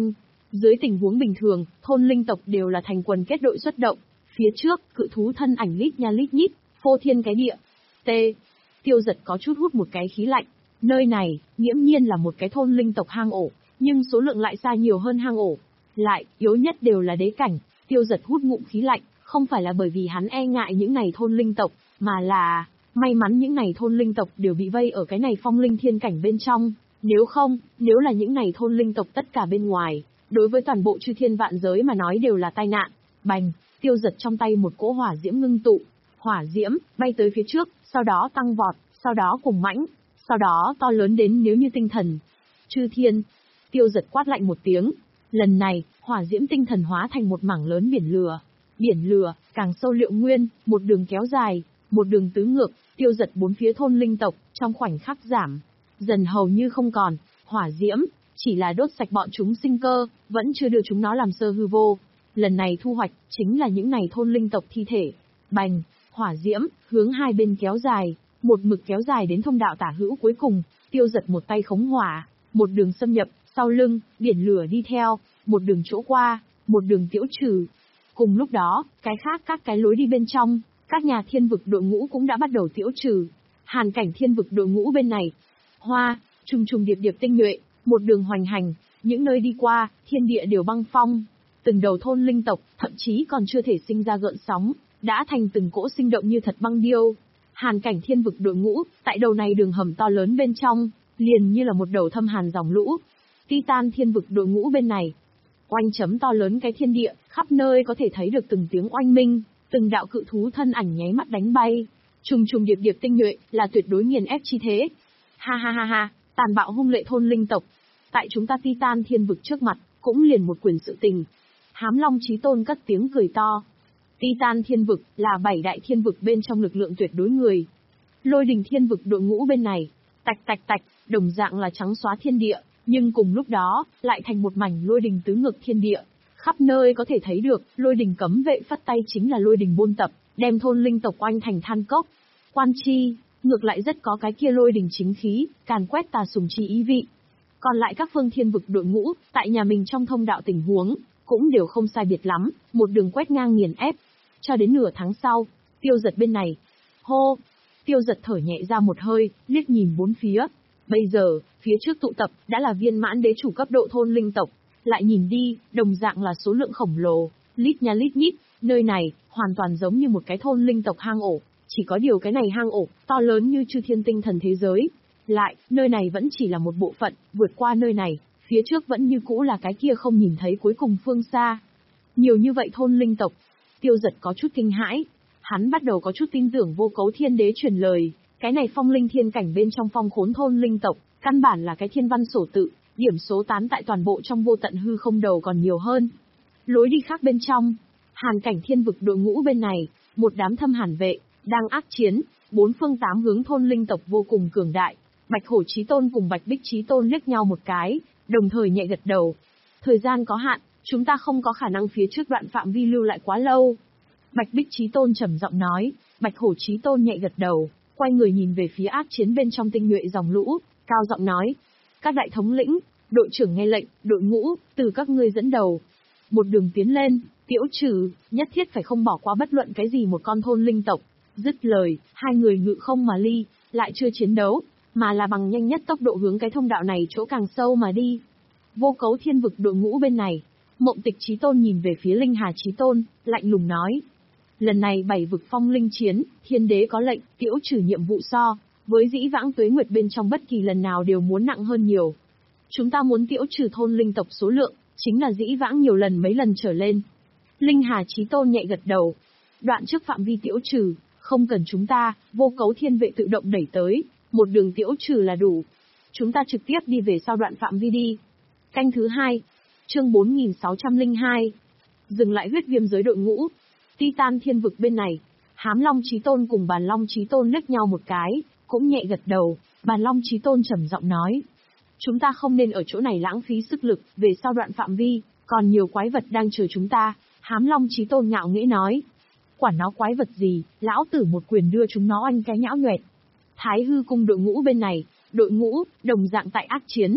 Dưới tình huống bình thường, thôn linh tộc đều là thành quần kết đội xuất động. Phía trước, cự thú thân ảnh lít nha lít nhít, phô thiên cái địa. T. Tiêu Giật có chút hút một cái khí lạnh. Nơi này, nghiễm nhiên là một cái thôn linh tộc hang ổ, nhưng số lượng lại xa nhiều hơn hang ổ. Lại, yếu nhất đều là đế cảnh. Tiêu Giật hút ngụm khí lạnh, không phải là bởi vì hắn e ngại những này thôn linh tộc, mà là may mắn những này thôn linh tộc đều bị vây ở cái này phong linh thiên cảnh bên trong. Nếu không, nếu là những này thôn linh tộc tất cả bên ngoài, đối với toàn bộ chư thiên vạn giới mà nói đều là tai nạn. Bành, Tiêu Giật trong tay một cỗ hỏa diễm ngưng tụ, hỏa diễm bay tới phía trước, sau đó tăng vọt, sau đó cùng mãnh, sau đó to lớn đến nếu như tinh thần. Chư thiên, Tiêu Giật quát lạnh một tiếng. Lần này, hỏa diễm tinh thần hóa thành một mảng lớn biển lửa. Biển lửa, càng sâu liệu nguyên, một đường kéo dài, một đường tứ ngược, Tiêu Giật bốn phía thôn linh tộc, trong khoảnh khắc giảm, dần hầu như không còn. Hỏa diễm, chỉ là đốt sạch bọn chúng sinh cơ, vẫn chưa đưa chúng nó làm sơ hư vô. Lần này thu hoạch, chính là những này thôn linh tộc thi thể. Bành, hỏa diễm, hướng hai bên kéo dài, một mực kéo dài đến thông đạo tả hữu cuối cùng. Tiêu Giật một tay khống hỏa, một đường xâm nhập, sau lưng, biển lửa đi theo, một đường chỗ qua, một đường tiễu trừ. Cùng lúc đó, cái khác các cái lối đi bên trong, các nhà thiên vực đội ngũ cũng đã bắt đầu tiễu trừ. Hàn cảnh thiên vực đội ngũ bên này, hoa, trùng trùng điệp điệp tinh nhuệ, một đường hoành hành, những nơi đi qua, thiên địa đều băng phong. Từng đầu thôn linh tộc, thậm chí còn chưa thể sinh ra gợn sóng, đã thành từng cỗ sinh động như thật băng điêu. Hàn cảnh thiên vực đội ngũ, tại đầu này đường hầm to lớn bên trong, liền như là một đầu thâm hàn dòng lũ. Titan thiên vực đội ngũ bên này, oanh chấm to lớn cái thiên địa, khắp nơi có thể thấy được từng tiếng oanh minh, từng đạo cự thú thân ảnh nháy mắt đánh bay. Trùng trùng điệp điệp tinh nhuệ, là tuyệt đối nghiền ép chi thế. Ha ha ha ha, tàn bạo hung lệ thôn linh tộc. Tại chúng ta Titan thiên vực trước mặt, cũng liền một quyền sự tình. Hám Long Chí Tôn cất tiếng cười to. Titan thiên vực, là bảy đại thiên vực bên trong lực lượng tuyệt đối người. Lôi đình thiên vực đội ngũ bên này, tạch tạch tạch, đồng dạng là trắng xóa thiên địa, nhưng cùng lúc đó, lại thành một mảnh lôi đình tứ ngược thiên địa. Khắp nơi có thể thấy được, lôi đình cấm vệ phất tay chính là lôi đình buôn tập, đem thôn linh tộc oanh thành than cốc. Quan chi, ngược lại rất có cái kia lôi đình chính khí, càn quét tà sùng chi ý vị. Còn lại các phương thiên vực đội ngũ, tại nhà mình trong thông đạo tình huống, cũng đều không sai biệt lắm, một đường quét ngang nghiền ép. Cho đến nửa tháng sau, Tiêu Giật bên này, hô, Tiêu Giật thở nhẹ ra một hơi, liếc nhìn bốn phía. Bây giờ, phía trước tụ tập, đã là viên mãn đế chủ cấp độ thôn linh tộc. Lại nhìn đi, đồng dạng là số lượng khổng lồ, lít nha lít nhít, nơi này, hoàn toàn giống như một cái thôn linh tộc hang ổ. Chỉ có điều cái này hang ổ, to lớn như chư thiên tinh thần thế giới. Lại, nơi này vẫn chỉ là một bộ phận, vượt qua nơi này, phía trước vẫn như cũ là cái kia không nhìn thấy cuối cùng phương xa. Nhiều như vậy thôn linh tộc, Tiêu Giật có chút kinh hãi. Hắn bắt đầu có chút tin tưởng vô cấu thiên đế truyền lời, cái này phong linh thiên cảnh bên trong phong khốn thôn linh tộc, căn bản là cái thiên văn sổ tự, điểm số tán tại toàn bộ trong vô tận hư không đầu còn nhiều hơn. Lối đi khác bên trong, hàn cảnh thiên vực đội ngũ bên này, một đám thâm hàn vệ, đang ác chiến, bốn phương tám hướng thôn linh tộc vô cùng cường đại. Bạch Hổ Chí Tôn cùng Bạch Bích Chí Tôn liếc nhau một cái, đồng thời nhẹ gật đầu. Thời gian có hạn, chúng ta không có khả năng phía trước đoạn phạm vi lưu lại quá lâu. Bạch Bích Chí Tôn trầm giọng nói. Bạch Hổ Chí Tôn nhẹ gật đầu, quay người nhìn về phía ác chiến bên trong tinh nhuệ dòng lũ, cao giọng nói. Các đại thống lĩnh, đội trưởng nghe lệnh, đội ngũ, từ các ngươi dẫn đầu. Một đường tiến lên, tiễu trừ, nhất thiết phải không bỏ qua bất luận cái gì một con thôn linh tộc. Dứt lời, hai người ngự không mà ly, lại chưa chiến đấu, mà là bằng nhanh nhất tốc độ hướng cái thông đạo này chỗ càng sâu mà đi. Vô cấu thiên vực đội ngũ bên này, Mộng Tịch Chí Tôn nhìn về phía Linh Hà Chí Tôn, lạnh lùng nói. Lần này bảy vực phong linh chiến, thiên đế có lệnh, tiễu trừ nhiệm vụ so, với dĩ vãng tuế nguyệt bên trong bất kỳ lần nào đều muốn nặng hơn nhiều. Chúng ta muốn tiễu trừ thôn linh tộc số lượng, chính là dĩ vãng nhiều lần mấy lần trở lên. Linh Hà Chí Tôn nhẹ gật đầu. Đoạn trước phạm vi tiễu trừ, không cần chúng ta, vô cấu thiên vệ tự động đẩy tới, một đường tiễu trừ là đủ. Chúng ta trực tiếp đi về sau đoạn phạm vi đi. Canh thứ hai, chương bốn nghìn sáu trăm lẻ hai. Dừng lại huyết viêm giới đội ngũ. Titan thiên vực bên này, Hám Long Chí Tôn cùng Bàn Long Chí Tôn liếc nhau một cái, cũng nhẹ gật đầu. Bàn Long Chí Tôn trầm giọng nói. Chúng ta không nên ở chỗ này lãng phí sức lực, về sau đoạn phạm vi, còn nhiều quái vật đang chờ chúng ta. Hám Long Chí Tôn ngạo nghễ nói. Quản nó quái vật gì, lão tử một quyền đưa chúng nó oanh cái nhão nhoẹt. Thái hư cung đội ngũ bên này, đội ngũ, đồng dạng tại ác chiến.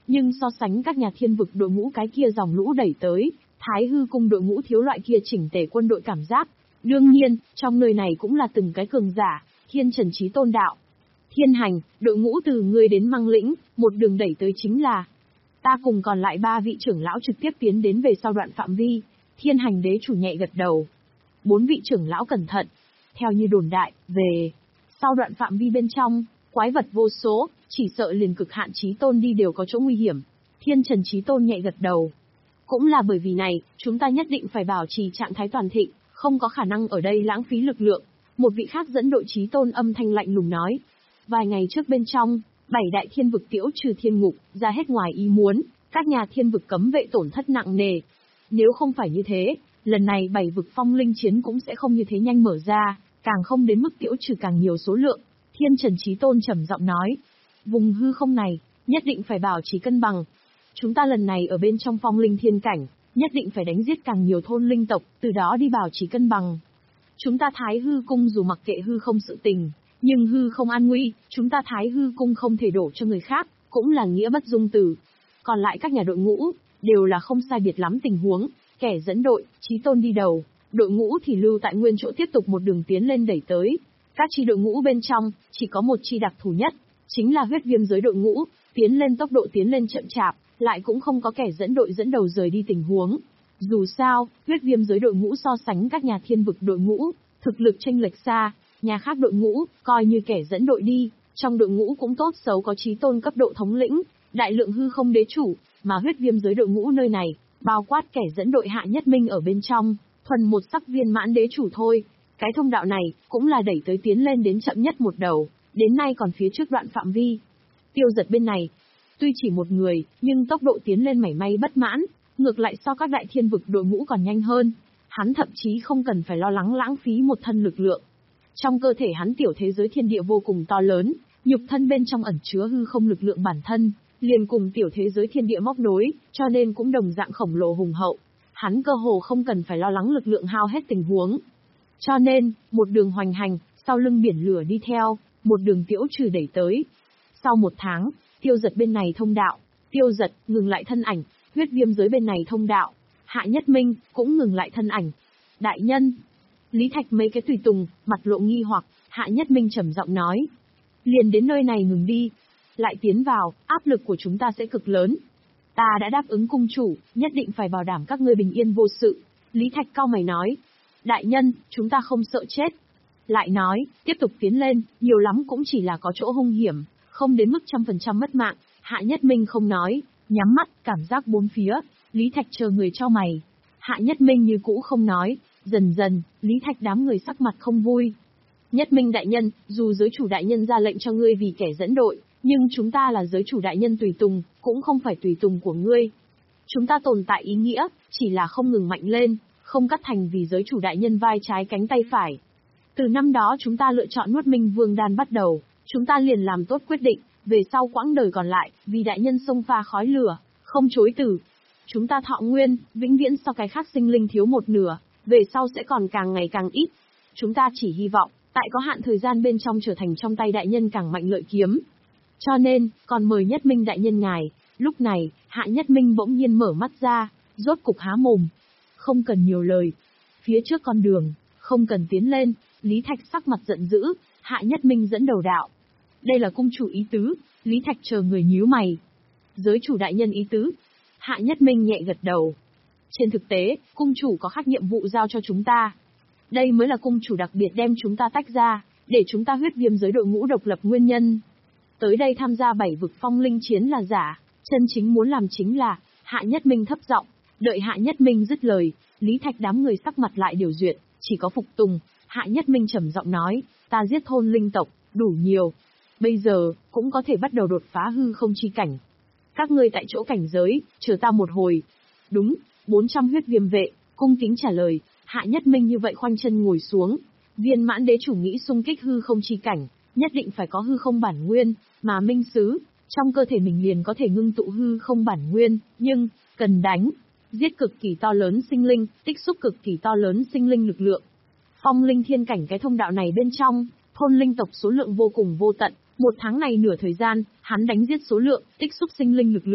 Nhưng so sánh các nhà thiên vực đội ngũ cái kia dòng lũ đẩy tới, Thái Hư cung đội ngũ thiếu loại kia chỉnh tề quân đội cảm giác. Đương nhiên, trong nơi này cũng là từng cái cường giả, Thiên Trần Chí Tôn đạo. Thiên Hành, đội ngũ từ ngươi đến Măng Lĩnh, một đường đẩy tới chính là ta cùng còn lại ba vị trưởng lão trực tiếp tiến đến về sau đoạn phạm vi. Thiên Hành đế chủ nhẹ gật đầu. Bốn vị trưởng lão cẩn thận. Theo như đồn đại, về sau đoạn phạm vi bên trong, quái vật vô số, chỉ sợ liền cực hạn Chí Tôn đi đều có chỗ nguy hiểm. Thiên Trần Chí Tôn nhẹ gật đầu. Cũng là bởi vì này, chúng ta nhất định phải bảo trì trạng thái toàn thịnh, không có khả năng ở đây lãng phí lực lượng. Một vị khác dẫn đội Chí Tôn âm thanh lạnh lùng nói. Vài ngày trước bên trong, bảy đại thiên vực tiễu trừ thiên ngục, ra hết ngoài ý muốn, các nhà thiên vực cấm vệ tổn thất nặng nề. Nếu không phải như thế, lần này bảy vực phong linh chiến cũng sẽ không như thế nhanh mở ra, càng không đến mức tiễu trừ càng nhiều số lượng. Thiên Trần Chí Tôn trầm giọng nói, vùng hư không này, nhất định phải bảo trì cân bằng. Chúng ta lần này ở bên trong phong linh thiên cảnh, nhất định phải đánh giết càng nhiều thôn linh tộc, từ đó đi bảo trì cân bằng. Chúng ta Thái Hư cung dù mặc kệ hư không sự tình, nhưng hư không an nguy, chúng ta Thái Hư cung không thể đổ cho người khác, cũng là nghĩa bất dung từ. Còn lại các nhà đội ngũ, đều là không sai biệt lắm tình huống, kẻ dẫn đội, Chí Tôn đi đầu, đội ngũ thì lưu tại nguyên chỗ tiếp tục một đường tiến lên đẩy tới. Các chi đội ngũ bên trong, chỉ có một chi đặc thù nhất, chính là huyết viêm giới đội ngũ, tiến lên tốc độ tiến lên chậm chạp, lại cũng không có kẻ dẫn đội dẫn đầu rời đi tình huống. Dù sao, huyết viêm giới đội ngũ so sánh các nhà thiên vực đội ngũ, thực lực chênh lệch xa, nhà khác đội ngũ, coi như kẻ dẫn đội đi, trong đội ngũ cũng tốt xấu có Chí Tôn cấp độ thống lĩnh, đại lượng hư không đế chủ, mà huyết viêm giới đội ngũ nơi này, bao quát kẻ dẫn đội Hạ Nhất Minh ở bên trong, thuần một sắc viên mãn đế chủ thôi. Cái thông đạo này, cũng là đẩy tới tiến lên đến chậm nhất một đầu, đến nay còn phía trước đoạn phạm vi. Tiêu Giật bên này, tuy chỉ một người, nhưng tốc độ tiến lên mảy may bất mãn, ngược lại so các đại thiên vực đội ngũ còn nhanh hơn. Hắn thậm chí không cần phải lo lắng lãng phí một thân lực lượng. Trong cơ thể hắn tiểu thế giới thiên địa vô cùng to lớn, nhục thân bên trong ẩn chứa hư không lực lượng bản thân, liền cùng tiểu thế giới thiên địa móc nối, cho nên cũng đồng dạng khổng lồ hùng hậu. Hắn cơ hồ không cần phải lo lắng lực lượng hao hết tình huống. Cho nên, một đường hoành hành, sau lưng biển lửa đi theo, một đường tiễu trừ đẩy tới. Sau một tháng, Tiêu Giật bên này thông đạo, Tiêu Giật ngừng lại thân ảnh, huyết viêm giới bên này thông đạo, Hạ Nhất Minh cũng ngừng lại thân ảnh. Đại nhân, Lý Thạch mấy cái tùy tùng, mặt lộ nghi hoặc, Hạ Nhất Minh trầm giọng nói. Liền đến nơi này ngừng đi. Lại tiến vào, áp lực của chúng ta sẽ cực lớn. Ta đã đáp ứng cung chủ, nhất định phải bảo đảm các ngươi bình yên vô sự. Lý Thạch cau mày nói. Đại nhân, chúng ta không sợ chết. Lại nói, tiếp tục tiến lên, nhiều lắm cũng chỉ là có chỗ hung hiểm, không đến mức trăm phần trăm mất mạng. Hạ Nhất Minh không nói, nhắm mắt, cảm giác bốn phía. Lý Thạch chờ người cho mày. Hạ Nhất Minh như cũ không nói. Dần dần, Lý Thạch đám người sắc mặt không vui. Nhất Minh đại nhân, dù giới chủ đại nhân ra lệnh cho ngươi vì kẻ dẫn đội, nhưng chúng ta là giới chủ đại nhân tùy tùng, cũng không phải tùy tùng của ngươi. Chúng ta tồn tại ý nghĩa, chỉ là không ngừng mạnh lên, không cắt thành vì giới chủ đại nhân vai trái cánh tay phải. Từ năm đó chúng ta lựa chọn nuốt Minh Vương đan bắt đầu, chúng ta liền làm tốt quyết định, về sau quãng đời còn lại, vì đại nhân xông pha khói lửa, không chối từ. Chúng ta thọ nguyên, vĩnh viễn sau cái khác sinh linh thiếu một nửa, về sau sẽ còn càng ngày càng ít. Chúng ta chỉ hy vọng, tại có hạn thời gian bên trong trở thành trong tay đại nhân càng mạnh lợi kiếm. Cho nên, còn mời Nhất Minh đại nhân ngài. Lúc này, Hạ Nhất Minh bỗng nhiên mở mắt ra, rốt cục há mồm. Không cần nhiều lời. Phía trước con đường, không cần tiến lên. Lý Thạch sắc mặt giận dữ, Hạ Nhất Minh dẫn đầu đạo. Đây là cung chủ ý tứ. Lý Thạch chờ người nhíu mày. Giới chủ đại nhân ý tứ. Hạ Nhất Minh nhẹ gật đầu. Trên thực tế, cung chủ có khác nhiệm vụ giao cho chúng ta. Đây mới là cung chủ đặc biệt đem chúng ta tách ra, để chúng ta huyết viêm giới đội ngũ độc lập nguyên nhân. Tới đây tham gia bảy vực phong linh chiến là giả, chân chính muốn làm chính là, Hạ Nhất Minh thấp giọng, đợi Hạ Nhất Minh dứt lời, Lý Thạch đám người sắc mặt lại điều duyệt, chỉ có phục tùng. Hạ Nhất Minh trầm giọng nói, ta giết thôn linh tộc, đủ nhiều. Bây giờ, cũng có thể bắt đầu đột phá hư không chi cảnh. Các ngươi tại chỗ cảnh giới, chờ ta một hồi. Đúng, bốn trăm huyết viêm vệ, cung kính trả lời. Hạ Nhất Minh như vậy khoanh chân ngồi xuống. Viên mãn đế chủ nghĩ xung kích hư không chi cảnh, nhất định phải có hư không bản nguyên, mà minh sứ, trong cơ thể mình liền có thể ngưng tụ hư không bản nguyên, nhưng, cần đánh, giết cực kỳ to lớn sinh linh, tích xúc cực kỳ to lớn sinh linh lực lượng. Phong linh thiên cảnh cái thông đạo này bên trong, thôn linh tộc số lượng vô cùng vô tận, một tháng này nửa thời gian, hắn đánh giết số lượng, tích xúc sinh linh lực lượng,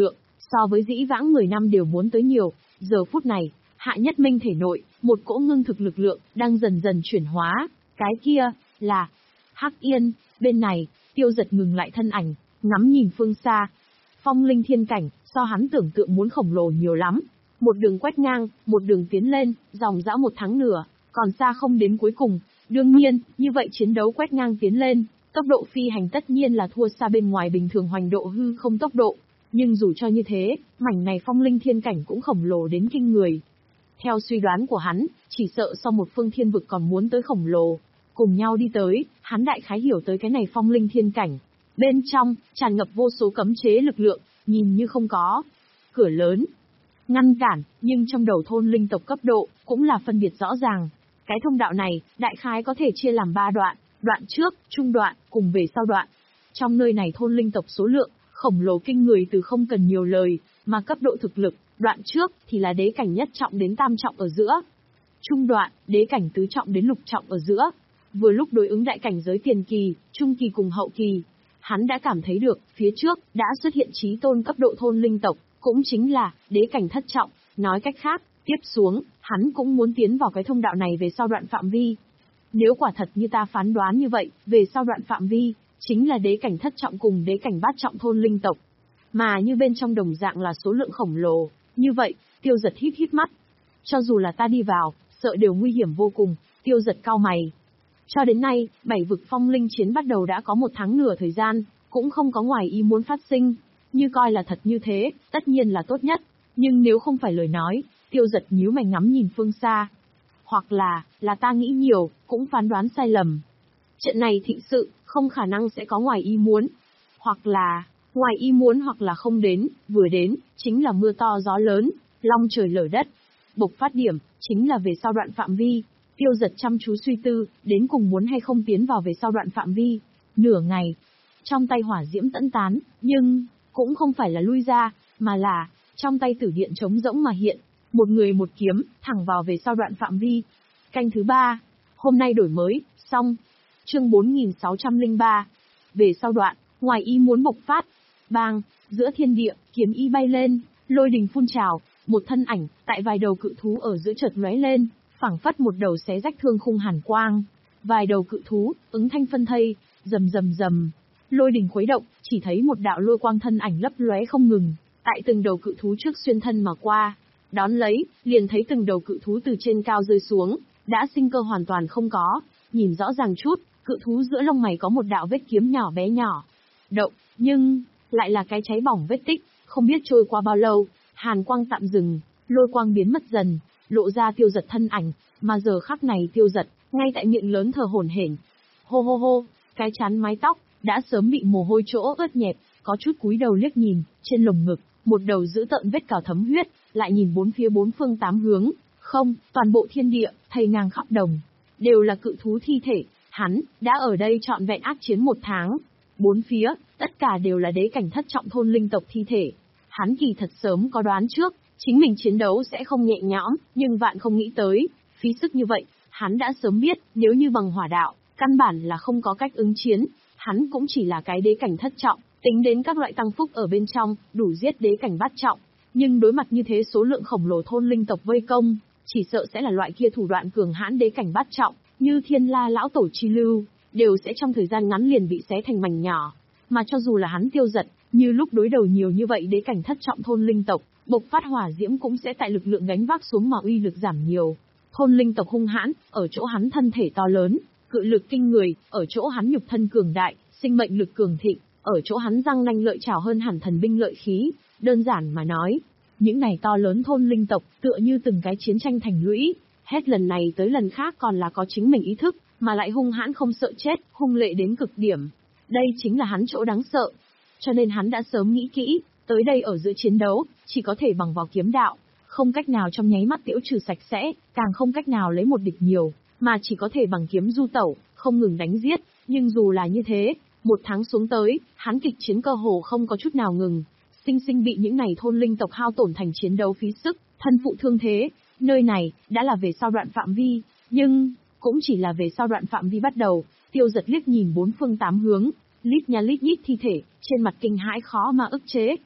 so với dĩ vãng mười năm đều muốn tới nhiều. Giờ phút này, Hạ Nhất Minh thể nội, một cỗ ngưng thực lực lượng, đang dần dần chuyển hóa. Cái kia, là Hắc Yên. Bên này, Tiêu Giật ngừng lại thân ảnh, ngắm nhìn phương xa. Phong linh thiên cảnh, so hắn tưởng tượng muốn khổng lồ nhiều lắm. Một đường quét ngang, một đường tiến lên, dòng dã một tháng nửa, còn xa không đến cuối cùng. Đương nhiên, như vậy chiến đấu quét ngang tiến lên, tốc độ phi hành tất nhiên là thua xa bên ngoài bình thường hoành độ hư không tốc độ. Nhưng dù cho như thế, mảnh này phong linh thiên cảnh cũng khổng lồ đến kinh người. Theo suy đoán của hắn, chỉ sợ so một phương thiên vực còn muốn tới khổng lồ. Cùng nhau đi tới, hắn đại khái hiểu tới cái này phong linh thiên cảnh. Bên trong, tràn ngập vô số cấm chế lực lượng, nhìn như không có cửa lớn ngăn cản, nhưng trong đầu thôn linh tộc cấp độ, cũng là phân biệt rõ ràng. Cái thông đạo này, đại khái có thể chia làm ba đoạn, đoạn trước, trung đoạn, cùng về sau đoạn. Trong nơi này thôn linh tộc số lượng, khổng lồ kinh người từ không cần nhiều lời, mà cấp độ thực lực, đoạn trước, thì là đế cảnh nhất trọng đến tam trọng ở giữa. Trung đoạn, đế cảnh tứ trọng đến lục trọng ở giữa. Vừa lúc đối ứng đại cảnh giới tiền kỳ, trung kỳ cùng hậu kỳ. Hắn đã cảm thấy được, phía trước, đã xuất hiện chí tôn cấp độ thôn linh tộc, cũng chính là, đế cảnh thất trọng. Nói cách khác, tiếp xuống, hắn cũng muốn tiến vào cái thông đạo này về sau đoạn phạm vi. Nếu quả thật như ta phán đoán như vậy, về sau đoạn phạm vi, chính là đế cảnh thất trọng cùng đế cảnh bát trọng thôn linh tộc. Mà như bên trong đồng dạng là số lượng khổng lồ, như vậy, Tiêu Giật hít hít mắt. Cho dù là ta đi vào, sợ đều nguy hiểm vô cùng, Tiêu Giật cau mày. Cho đến nay, bảy vực phong linh chiến bắt đầu đã có một tháng nửa thời gian, cũng không có ngoài ý muốn phát sinh. Như coi là thật như thế, tất nhiên là tốt nhất. Nhưng nếu không phải lời nói, Tiêu Giật nhíu mày ngắm nhìn phương xa. Hoặc là, là ta nghĩ nhiều, cũng phán đoán sai lầm. Trận này thịnh sự, không khả năng sẽ có ngoài ý muốn. Hoặc là, ngoài ý muốn hoặc là không đến, vừa đến, chính là mưa to gió lớn, long trời lở đất. Bộc phát điểm, chính là về sau đoạn phạm vi. Tiêu Giật chăm chú suy tư, đến cùng muốn hay không tiến vào về sau đoạn phạm vi. Nửa ngày, trong tay hỏa diễm tẫn tán, nhưng, cũng không phải là lui ra, mà là, trong tay tử điện trống rỗng mà hiện. Một người một kiếm, thẳng vào về sau đoạn phạm vi. Canh thứ ba, hôm nay đổi mới, xong. Chương bốn nghìn sáu trăm lẻ ba. Về sau đoạn, ngoài ý muốn bộc phát. Bang, giữa thiên địa, kiếm ý bay lên, lôi đình phun trào, một thân ảnh, tại vài đầu cự thú ở giữa chợt lóe lên, phảng phất một đầu xé rách thương khung hàn quang. Vài đầu cự thú, ứng thanh phân thây, rầm rầm rầm. Lôi đình khuấy động, chỉ thấy một đạo lôi quang thân ảnh lấp lóe không ngừng, tại từng đầu cự thú trước xuyên thân mà qua. Đón lấy, liền thấy từng đầu cự thú từ trên cao rơi xuống, đã sinh cơ hoàn toàn không có. Nhìn rõ ràng chút, cự thú giữa lông mày có một đạo vết kiếm nhỏ bé nhỏ. Động, nhưng, lại là cái cháy bỏng vết tích, không biết trôi qua bao lâu, hàn quang tạm dừng, lôi quang biến mất dần, lộ ra Tiêu Giật thân ảnh, mà giờ khắc này Tiêu Giật, ngay tại miệng lớn thở hổn hển. Hô hô hô, cái chán mái tóc, đã sớm bị mồ hôi chỗ ướt nhẹp, có chút cúi đầu liếc nhìn, trên lồng ngực, một đầu giữ tợn vết cào thấm huyết, lại nhìn bốn phía bốn phương tám hướng, không, toàn bộ thiên địa, thây ngang khắp đồng, đều là cự thú thi thể, hắn, đã ở đây trọn vẹn ác chiến một tháng. Bốn phía, tất cả đều là đế cảnh thất trọng thôn linh tộc thi thể. Hắn kỳ thật sớm có đoán trước, chính mình chiến đấu sẽ không nhẹ nhõm, nhưng vạn không nghĩ tới, phí sức như vậy, hắn đã sớm biết, nếu như bằng hỏa đạo, căn bản là không có cách ứng chiến, hắn cũng chỉ là cái đế cảnh thất trọng, tính đến các loại tăng phúc ở bên trong, đủ giết đế cảnh bát trọng, nhưng đối mặt như thế số lượng khổng lồ thôn linh tộc vây công, chỉ sợ sẽ là loại kia thủ đoạn cường hãn đế cảnh bát trọng, như Thiên La lão tổ chi lưu, đều sẽ trong thời gian ngắn liền bị xé thành mảnh nhỏ. Mà cho dù là hắn Tiêu Giật, như lúc đối đầu nhiều như vậy đế cảnh thất trọng thôn linh tộc, bộc phát hỏa diễm cũng sẽ tại lực lượng gánh vác xuống mà uy lực giảm nhiều. Thôn linh tộc hung hãn, ở chỗ hắn thân thể to lớn, cự lực kinh người, ở chỗ hắn nhục thân cường đại, sinh mệnh lực cường thịnh, ở chỗ hắn răng nanh lợi chảo hơn hẳn thần binh lợi khí. Đơn giản mà nói, những này to lớn thôn linh tộc, tựa như từng cái chiến tranh thành lũy, hết lần này tới lần khác còn là có chính mình ý thức, mà lại hung hãn không sợ chết, hung lệ đến cực điểm. Đây chính là hắn chỗ đáng sợ. Cho nên hắn đã sớm nghĩ kỹ, tới đây ở giữa chiến đấu, chỉ có thể bằng vào kiếm đạo, không cách nào trong nháy mắt tiễu trừ sạch sẽ, càng không cách nào lấy một địch nhiều, mà chỉ có thể bằng kiếm du tẩu, không ngừng đánh giết. Nhưng dù là như thế, một tháng xuống tới, hắn kịch chiến cơ hồ không có chút nào ngừng, sinh sinh bị những này thôn linh tộc hao tổn thành chiến đấu phí sức, thân phụ thương thế. Nơi này, đã là về sau đoạn phạm vi, nhưng, cũng chỉ là về sau đoạn phạm vi bắt đầu. Tiêu Giật liếc nhìn bốn phương tám hướng, lít nha lít nhít thi thể, trên mặt kinh hãi khó mà ức chế.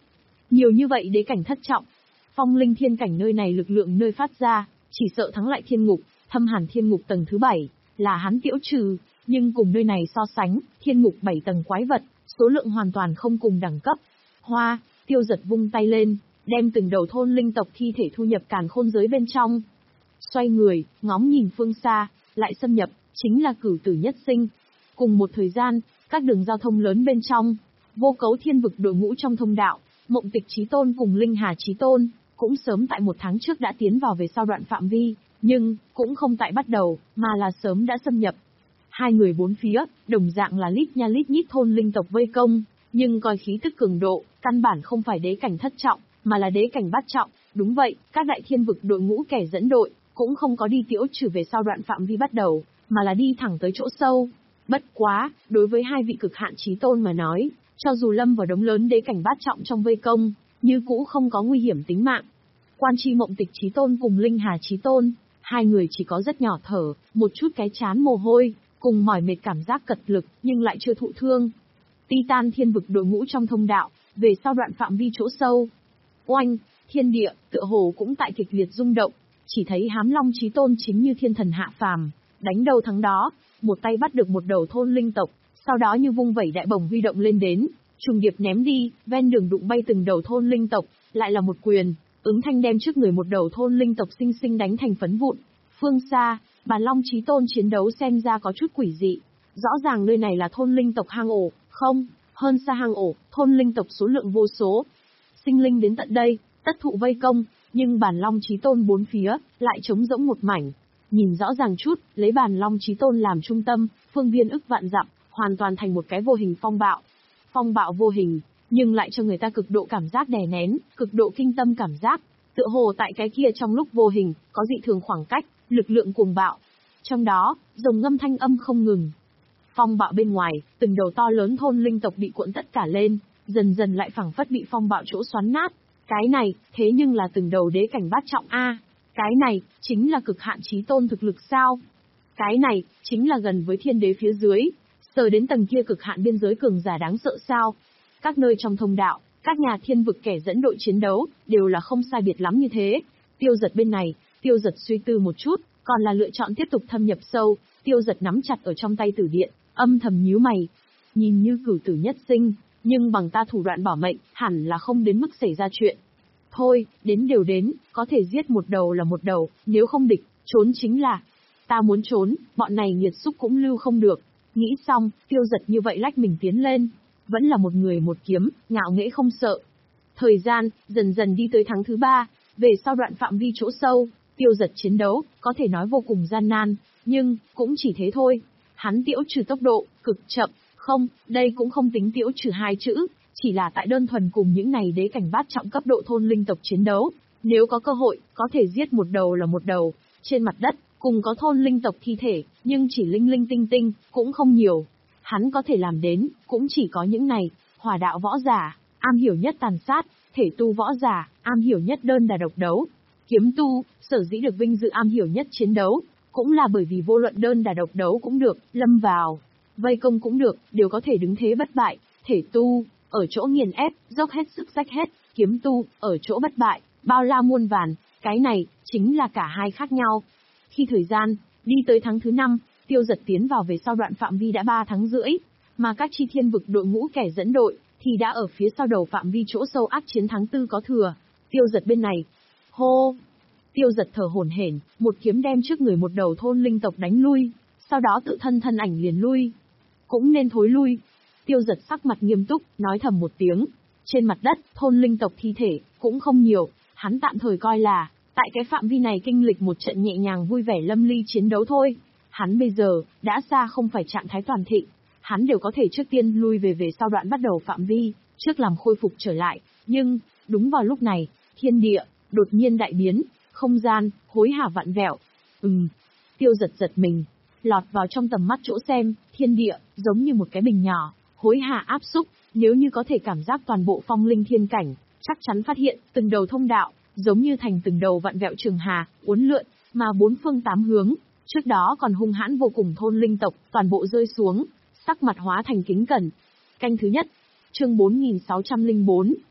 Nhiều như vậy đế cảnh thất trọng. Phong linh thiên cảnh nơi này lực lượng nơi phát ra, chỉ sợ thắng lại thiên ngục, thâm hàn thiên ngục tầng thứ bảy, là hắn Tiễu Trừ, nhưng cùng nơi này so sánh, thiên ngục bảy tầng quái vật, số lượng hoàn toàn không cùng đẳng cấp. Hoa, Tiêu Giật vung tay lên, đem từng đầu thôn linh tộc thi thể thu nhập càn khôn giới bên trong. Xoay người, ngóng nhìn phương xa, lại xâm nhập, chính là cửu tử nhất sinh. Cùng một thời gian, các đường giao thông lớn bên trong, vô cấu thiên vực đội ngũ trong thông đạo, Mộng Tịch Chí Tôn cùng Linh Hà Chí Tôn, cũng sớm tại một tháng trước đã tiến vào về sau đoạn phạm vi, nhưng, cũng không tại bắt đầu, mà là sớm đã xâm nhập. Hai người bốn phía, đồng dạng là lít nha lít nhít thôn linh tộc vây công, nhưng coi khí tức cường độ, căn bản không phải đế cảnh thất trọng, mà là đế cảnh bát trọng. Đúng vậy, các đại thiên vực đội ngũ kẻ dẫn đội, cũng không có đi Tiễu Trừ về sau đoạn phạm vi bắt đầu, mà là đi thẳng tới chỗ sâu. Bất quá, đối với hai vị cực hạn chí tôn mà nói, cho dù lâm vào đống lớn đế cảnh bát trọng trong vây công, như cũ không có nguy hiểm tính mạng. Quan Chi Mộng Tịch Chí Tôn cùng Linh Hà Chí Tôn, hai người chỉ có rất nhỏ thở, một chút cái chán mồ hôi, cùng mỏi mệt cảm giác cật lực, nhưng lại chưa thụ thương. Titan thiên vực đội ngũ trong thông đạo, về sau đoạn phạm vi chỗ sâu. Oanh, thiên địa, tựa hồ cũng tại kịch liệt rung động, chỉ thấy Hám Long Chí Tôn chính như thiên thần hạ phàm, đánh đầu thắng đó, một tay bắt được một đầu thôn linh tộc, sau đó như vung vẩy đại bổng huy động lên đến, trùng điệp ném đi, ven đường đụng bay từng đầu thôn linh tộc, lại là một quyền, ứng thanh đem trước người một đầu thôn linh tộc sinh sinh đánh thành phấn vụn. Phương xa, Bàn Long Chí Tôn chiến đấu xem ra có chút quỷ dị, rõ ràng nơi này là thôn linh tộc hang ổ, không, hơn xa hang ổ, thôn linh tộc số lượng vô số. Sinh linh đến tận đây, tất thụ vây công, nhưng Bàn Long Chí Tôn bốn phía, lại trống rỗng một mảnh. Nhìn rõ ràng chút, lấy Bàn Long Chí Tôn làm trung tâm, phương viên ức vạn dặm, hoàn toàn thành một cái vô hình phong bạo. Phong bạo vô hình, nhưng lại cho người ta cực độ cảm giác đè nén, cực độ kinh tâm cảm giác, tựa hồ tại cái kia trong lúc vô hình, có dị thường khoảng cách, lực lượng cuồng bạo. Trong đó, rồng ngâm thanh âm không ngừng. Phong bạo bên ngoài, từng đầu to lớn thôn linh tộc bị cuộn tất cả lên, dần dần lại phẳng phất bị phong bạo chỗ xoắn nát. Cái này, thế nhưng là từng đầu đế cảnh bát trọng A. Cái này, chính là cực hạn chí tôn thực lực sao? Cái này, chính là gần với thiên đế phía dưới, sờ đến tầng kia cực hạn biên giới cường giả đáng sợ sao? Các nơi trong thông đạo, các nhà thiên vực kẻ dẫn đội chiến đấu, đều là không sai biệt lắm như thế. Tiêu Giật bên này, Tiêu Giật suy tư một chút, còn là lựa chọn tiếp tục thâm nhập sâu. Tiêu Giật nắm chặt ở trong tay tử điện, âm thầm nhíu mày. Nhìn như cửu tử nhất sinh, nhưng bằng ta thủ đoạn bảo mệnh, hẳn là không đến mức xảy ra chuyện. Thôi, đến đều đến, có thể giết một đầu là một đầu, nếu không địch, trốn chính là. Ta muốn trốn, bọn này nghiệt xúc cũng lưu không được. Nghĩ xong, Tiêu Giật như vậy lách mình tiến lên. Vẫn là một người một kiếm, ngạo nghễ không sợ. Thời gian, dần dần đi tới tháng thứ ba, về sau đoạn phạm vi chỗ sâu, Tiêu Giật chiến đấu, có thể nói vô cùng gian nan, nhưng, cũng chỉ thế thôi. Hắn Tiễu Trừ tốc độ, cực chậm, không, đây cũng không tính Tiễu Trừ hai chữ, chỉ là tại đơn thuần cùng những này đế cảnh bát trọng cấp độ thôn linh tộc chiến đấu. Nếu có cơ hội, có thể giết một đầu là một đầu, trên mặt đất, cùng có thôn linh tộc thi thể, nhưng chỉ linh linh tinh tinh, cũng không nhiều. Hắn có thể làm đến, cũng chỉ có những này, hỏa đạo võ giả, am hiểu nhất tàn sát, thể tu võ giả, am hiểu nhất đơn đà độc đấu. Kiếm tu, sở dĩ được vinh dự am hiểu nhất chiến đấu, cũng là bởi vì vô luận đơn đà độc đấu cũng được, lâm vào, vây công cũng được, đều có thể đứng thế bất bại. Thể tu, ở chỗ nghiền ép, dốc hết sức rách hết, kiếm tu, ở chỗ bất bại, bao la muôn vàn, cái này, chính là cả hai khác nhau. Khi thời gian, đi tới tháng thứ năm, Tiêu Giật tiến vào về sau đoạn phạm vi đã ba tháng rưỡi, mà các chi thiên vực đội ngũ kẻ dẫn đội, thì đã ở phía sau đầu phạm vi chỗ sâu ác chiến tháng tư có thừa. Tiêu Giật bên này, hô! Tiêu Giật thở hổn hển, một kiếm đem trước người một đầu thôn linh tộc đánh lui, sau đó tự thân thân ảnh liền lui. Cũng nên thối lui. Tiêu Giật sắc mặt nghiêm túc, nói thầm một tiếng. Trên mặt đất, thôn linh tộc thi thể, cũng không nhiều, hắn tạm thời coi là, tại cái phạm vi này kinh lịch một trận nhẹ nhàng vui vẻ lâm ly chiến đấu thôi. Hắn bây giờ, đã xa không phải trạng thái toàn thịnh, hắn đều có thể trước tiên lui về về sau đoạn bắt đầu phạm vi, trước làm khôi phục trở lại, nhưng, đúng vào lúc này, thiên địa, đột nhiên đại biến, không gian, hối hả vặn vẹo. Ừm, Tiêu Giật giật mình, lọt vào trong tầm mắt chỗ xem, thiên địa, giống như một cái bình nhỏ, hối hả áp xúc, nếu như có thể cảm giác toàn bộ phong linh thiên cảnh, chắc chắn phát hiện, từng đầu thông đạo, giống như thành từng đầu vặn vẹo trường hà, uốn lượn, mà bốn phương tám hướng, trước đó còn hung hãn vô cùng thôn linh tộc, toàn bộ rơi xuống, sắc mặt hóa thành kính cẩn. Canh thứ nhất, chương bốn nghìn sáu trăm lẻ bốn.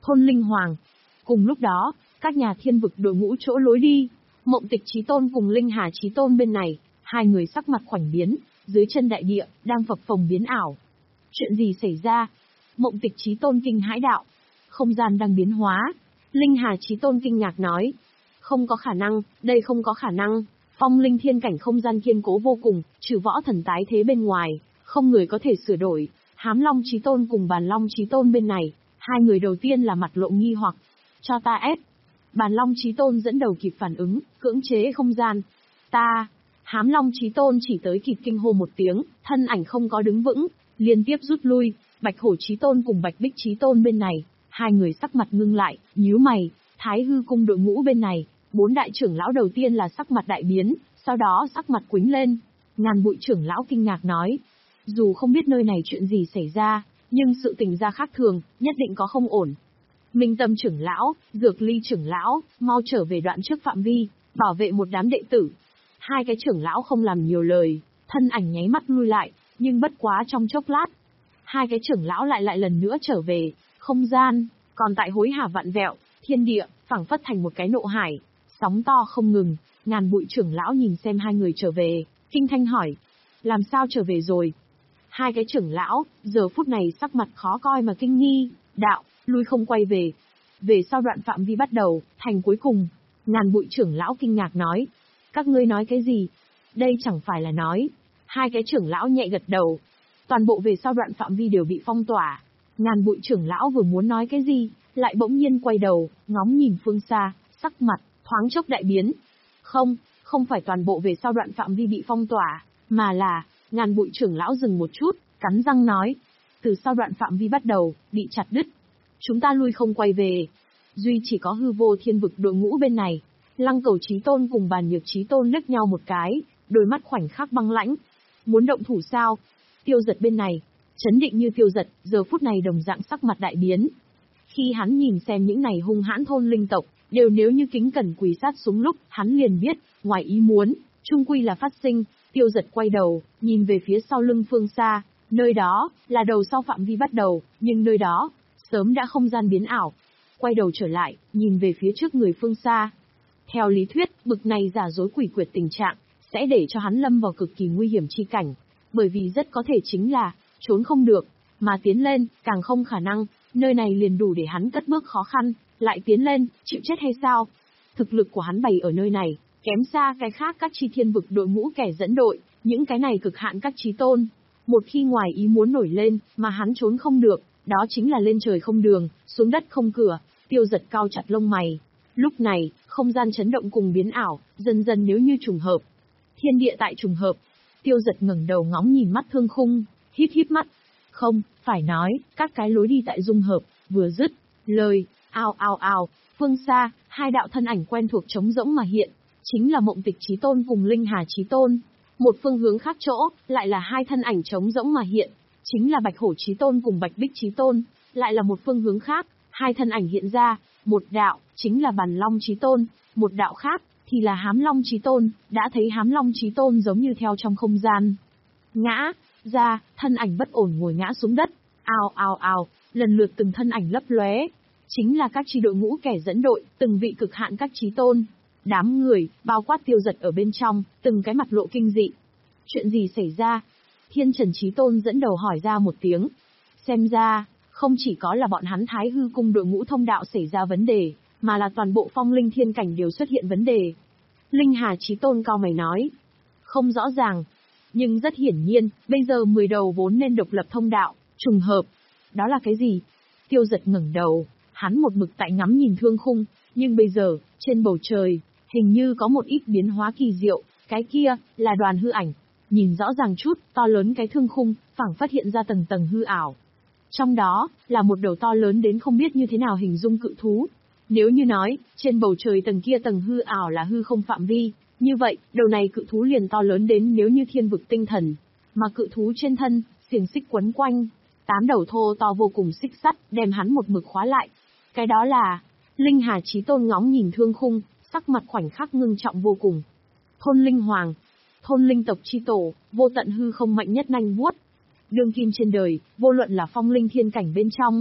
Thôn Linh Hoàng. Cùng lúc đó, các nhà thiên vực đội ngũ chỗ lối đi, Mộng Tịch Chí Tôn cùng Linh Hà Chí Tôn bên này, hai người sắc mặt khoảnh biến, dưới chân đại địa đang phập phồng biến ảo. Chuyện gì xảy ra? Mộng Tịch Chí Tôn kinh hãi đạo. Không gian đang biến hóa. Linh Hà Chí Tôn kinh ngạc nói. Không có khả năng, đây không có khả năng. Phong linh thiên cảnh không gian kiên cố vô cùng, trừ võ thần tái thế bên ngoài, không người có thể sửa đổi. Hám Long Chí Tôn cùng Bàn Long Chí Tôn bên này, hai người đầu tiên là mặt lộ nghi hoặc. Cho ta ép. Bàn Long Chí Tôn dẫn đầu kịp phản ứng, cưỡng chế không gian. Ta. Hám Long Chí Tôn chỉ tới kịp kinh hô một tiếng, thân ảnh không có đứng vững, liên tiếp rút lui. Bạch Hổ Chí Tôn cùng Bạch Bích Chí Tôn bên này, hai người sắc mặt ngưng lại, nhíu mày. Thái Hư cung đội ngũ bên này, bốn đại trưởng lão đầu tiên là sắc mặt đại biến, sau đó sắc mặt quĩnh lên. Ngàn Bụi trưởng lão kinh ngạc nói, dù không biết nơi này chuyện gì xảy ra, nhưng sự tình ra khác thường, nhất định có không ổn. Minh Tâm trưởng lão, Dược Ly trưởng lão, mau trở về đoạn trước phạm vi, bảo vệ một đám đệ tử. Hai cái trưởng lão không làm nhiều lời, thân ảnh nháy mắt lui lại, nhưng bất quá trong chốc lát. Hai cái trưởng lão lại lại lần nữa trở về, không gian, còn tại hối hả vặn vẹo, thiên địa, phảng phất thành một cái nộ hải, sóng to không ngừng. Ngàn Bụi trưởng lão nhìn xem hai người trở về, kinh thanh hỏi, làm sao trở về rồi? Hai cái trưởng lão, giờ phút này sắc mặt khó coi mà kinh nghi, đạo, lui không quay về. Về sau đoạn phạm vi bắt đầu, thành cuối cùng. Ngàn Bụi trưởng lão kinh ngạc nói, các ngươi nói cái gì? Đây chẳng phải là nói. Hai cái trưởng lão nhẹ gật đầu. Toàn bộ về sau đoạn phạm vi đều bị phong tỏa. Ngàn Bụi trưởng lão vừa muốn nói cái gì, lại bỗng nhiên quay đầu, ngóng nhìn phương xa, sắc mặt, thoáng chốc đại biến. Không, không phải toàn bộ về sau đoạn phạm vi bị phong tỏa, mà là, Ngàn Bụi trưởng lão dừng một chút, cắn răng nói. Từ sau đoạn phạm vi bắt đầu, bị chặt đứt. Chúng ta lui không quay về. Duy chỉ có hư vô thiên vực đội ngũ bên này. Lăng Cầu Chí Tôn cùng Bàn Nhược Chí Tôn liếc nhau một cái, đôi mắt khoảnh khắc băng lãnh. Muốn động thủ sao? Tiêu Giật bên này, chấn định như Tiêu Giật, giờ phút này đồng dạng sắc mặt đại biến. Khi hắn nhìn xem những này hung hãn thôn linh tộc, đều nếu như kính cẩn quỳ sát xuống lúc, hắn liền biết, ngoài ý muốn, chung quy là phát sinh. Tiêu Giật quay đầu, nhìn về phía sau lưng phương xa, nơi đó, là đầu sau phạm vi bắt đầu, nhưng nơi đó, sớm đã không gian biến ảo. Quay đầu trở lại, nhìn về phía trước người phương xa. Theo lý thuyết, bực này giả dối quỷ quyệt tình trạng, sẽ để cho hắn lâm vào cực kỳ nguy hiểm chi cảnh. Bởi vì rất có thể chính là, trốn không được, mà tiến lên, càng không khả năng, nơi này liền đủ để hắn cất bước khó khăn, lại tiến lên, chịu chết hay sao? Thực lực của hắn bày ở nơi này, kém xa cái khác các chi thiên vực đội ngũ kẻ dẫn đội, những cái này cực hạn các chí tôn. Một khi ngoài ý muốn nổi lên, mà hắn trốn không được, đó chính là lên trời không đường, xuống đất không cửa. Tiêu Giật cao chặt lông mày. Lúc này, không gian chấn động cùng biến ảo, dần dần nếu như trùng hợp. Thiên địa tại trùng hợp. Tiêu Giật ngẩng đầu ngóng nhìn mắt thương khung, híp híp mắt. Không, phải nói, các cái lối đi tại dung hợp, vừa dứt, lời, ao ao ao, phương xa, hai đạo thân ảnh quen thuộc trống rỗng mà hiện, chính là Mộng Tịch Chí Tôn cùng Linh Hà Chí Tôn. Một phương hướng khác chỗ, lại là hai thân ảnh trống rỗng mà hiện, chính là Bạch Hổ Chí Tôn cùng Bạch Bích Chí Tôn, lại là một phương hướng khác, hai thân ảnh hiện ra, một đạo, chính là Bàn Long Chí Tôn, một đạo khác, thì là Hám Long Chí Tôn, đã thấy Hám Long Chí Tôn giống như theo trong không gian. Ngã, ra, thân ảnh bất ổn ngồi ngã xuống đất, ào ào ào, lần lượt từng thân ảnh lấp lóe, chính là các chi đội ngũ kẻ dẫn đội, từng vị cực hạn các chí tôn. Đám người, bao quát Tiêu Giật ở bên trong, từng cái mặt lộ kinh dị. Chuyện gì xảy ra? Thiên Trần Chí Tôn dẫn đầu hỏi ra một tiếng. Xem ra, không chỉ có là bọn hắn Thái Hư cung đội ngũ thông đạo xảy ra vấn đề, mà là toàn bộ phong linh thiên cảnh đều xuất hiện vấn đề. Linh Hà Chí Tôn cao mày nói. Không rõ ràng. Nhưng rất hiển nhiên, bây giờ mười đầu vốn nên độc lập thông đạo, trùng hợp. Đó là cái gì? Tiêu Giật ngẩng đầu, hắn một mực tại ngắm nhìn thương khung, nhưng bây giờ, trên bầu trời, hình như có một ít biến hóa kỳ diệu, cái kia, là đoàn hư ảnh. Nhìn rõ ràng chút, to lớn cái thương khung, phảng phất hiện ra tầng tầng hư ảo. Trong đó, là một đầu to lớn đến không biết như thế nào hình dung cự thú. Nếu như nói, trên bầu trời tầng kia tầng hư ảo là hư không phạm vi, như vậy, đầu này cự thú liền to lớn đến nếu như thiên vực tinh thần. Mà cự thú trên thân, xiềng xích quấn quanh, tám đầu thô to vô cùng xích sắt, đem hắn một mực khóa lại. Cái đó là, Linh Hà Chí Tôn ngóng nhìn thương khung, sắc mặt khoảnh khắc ngưng trọng vô cùng. Thôn Linh Hoàng, thôn linh tộc chi tổ, vô tận hư không mạnh nhất nanh vuốt. Đương kim trên đời, vô luận là phong linh thiên cảnh bên trong,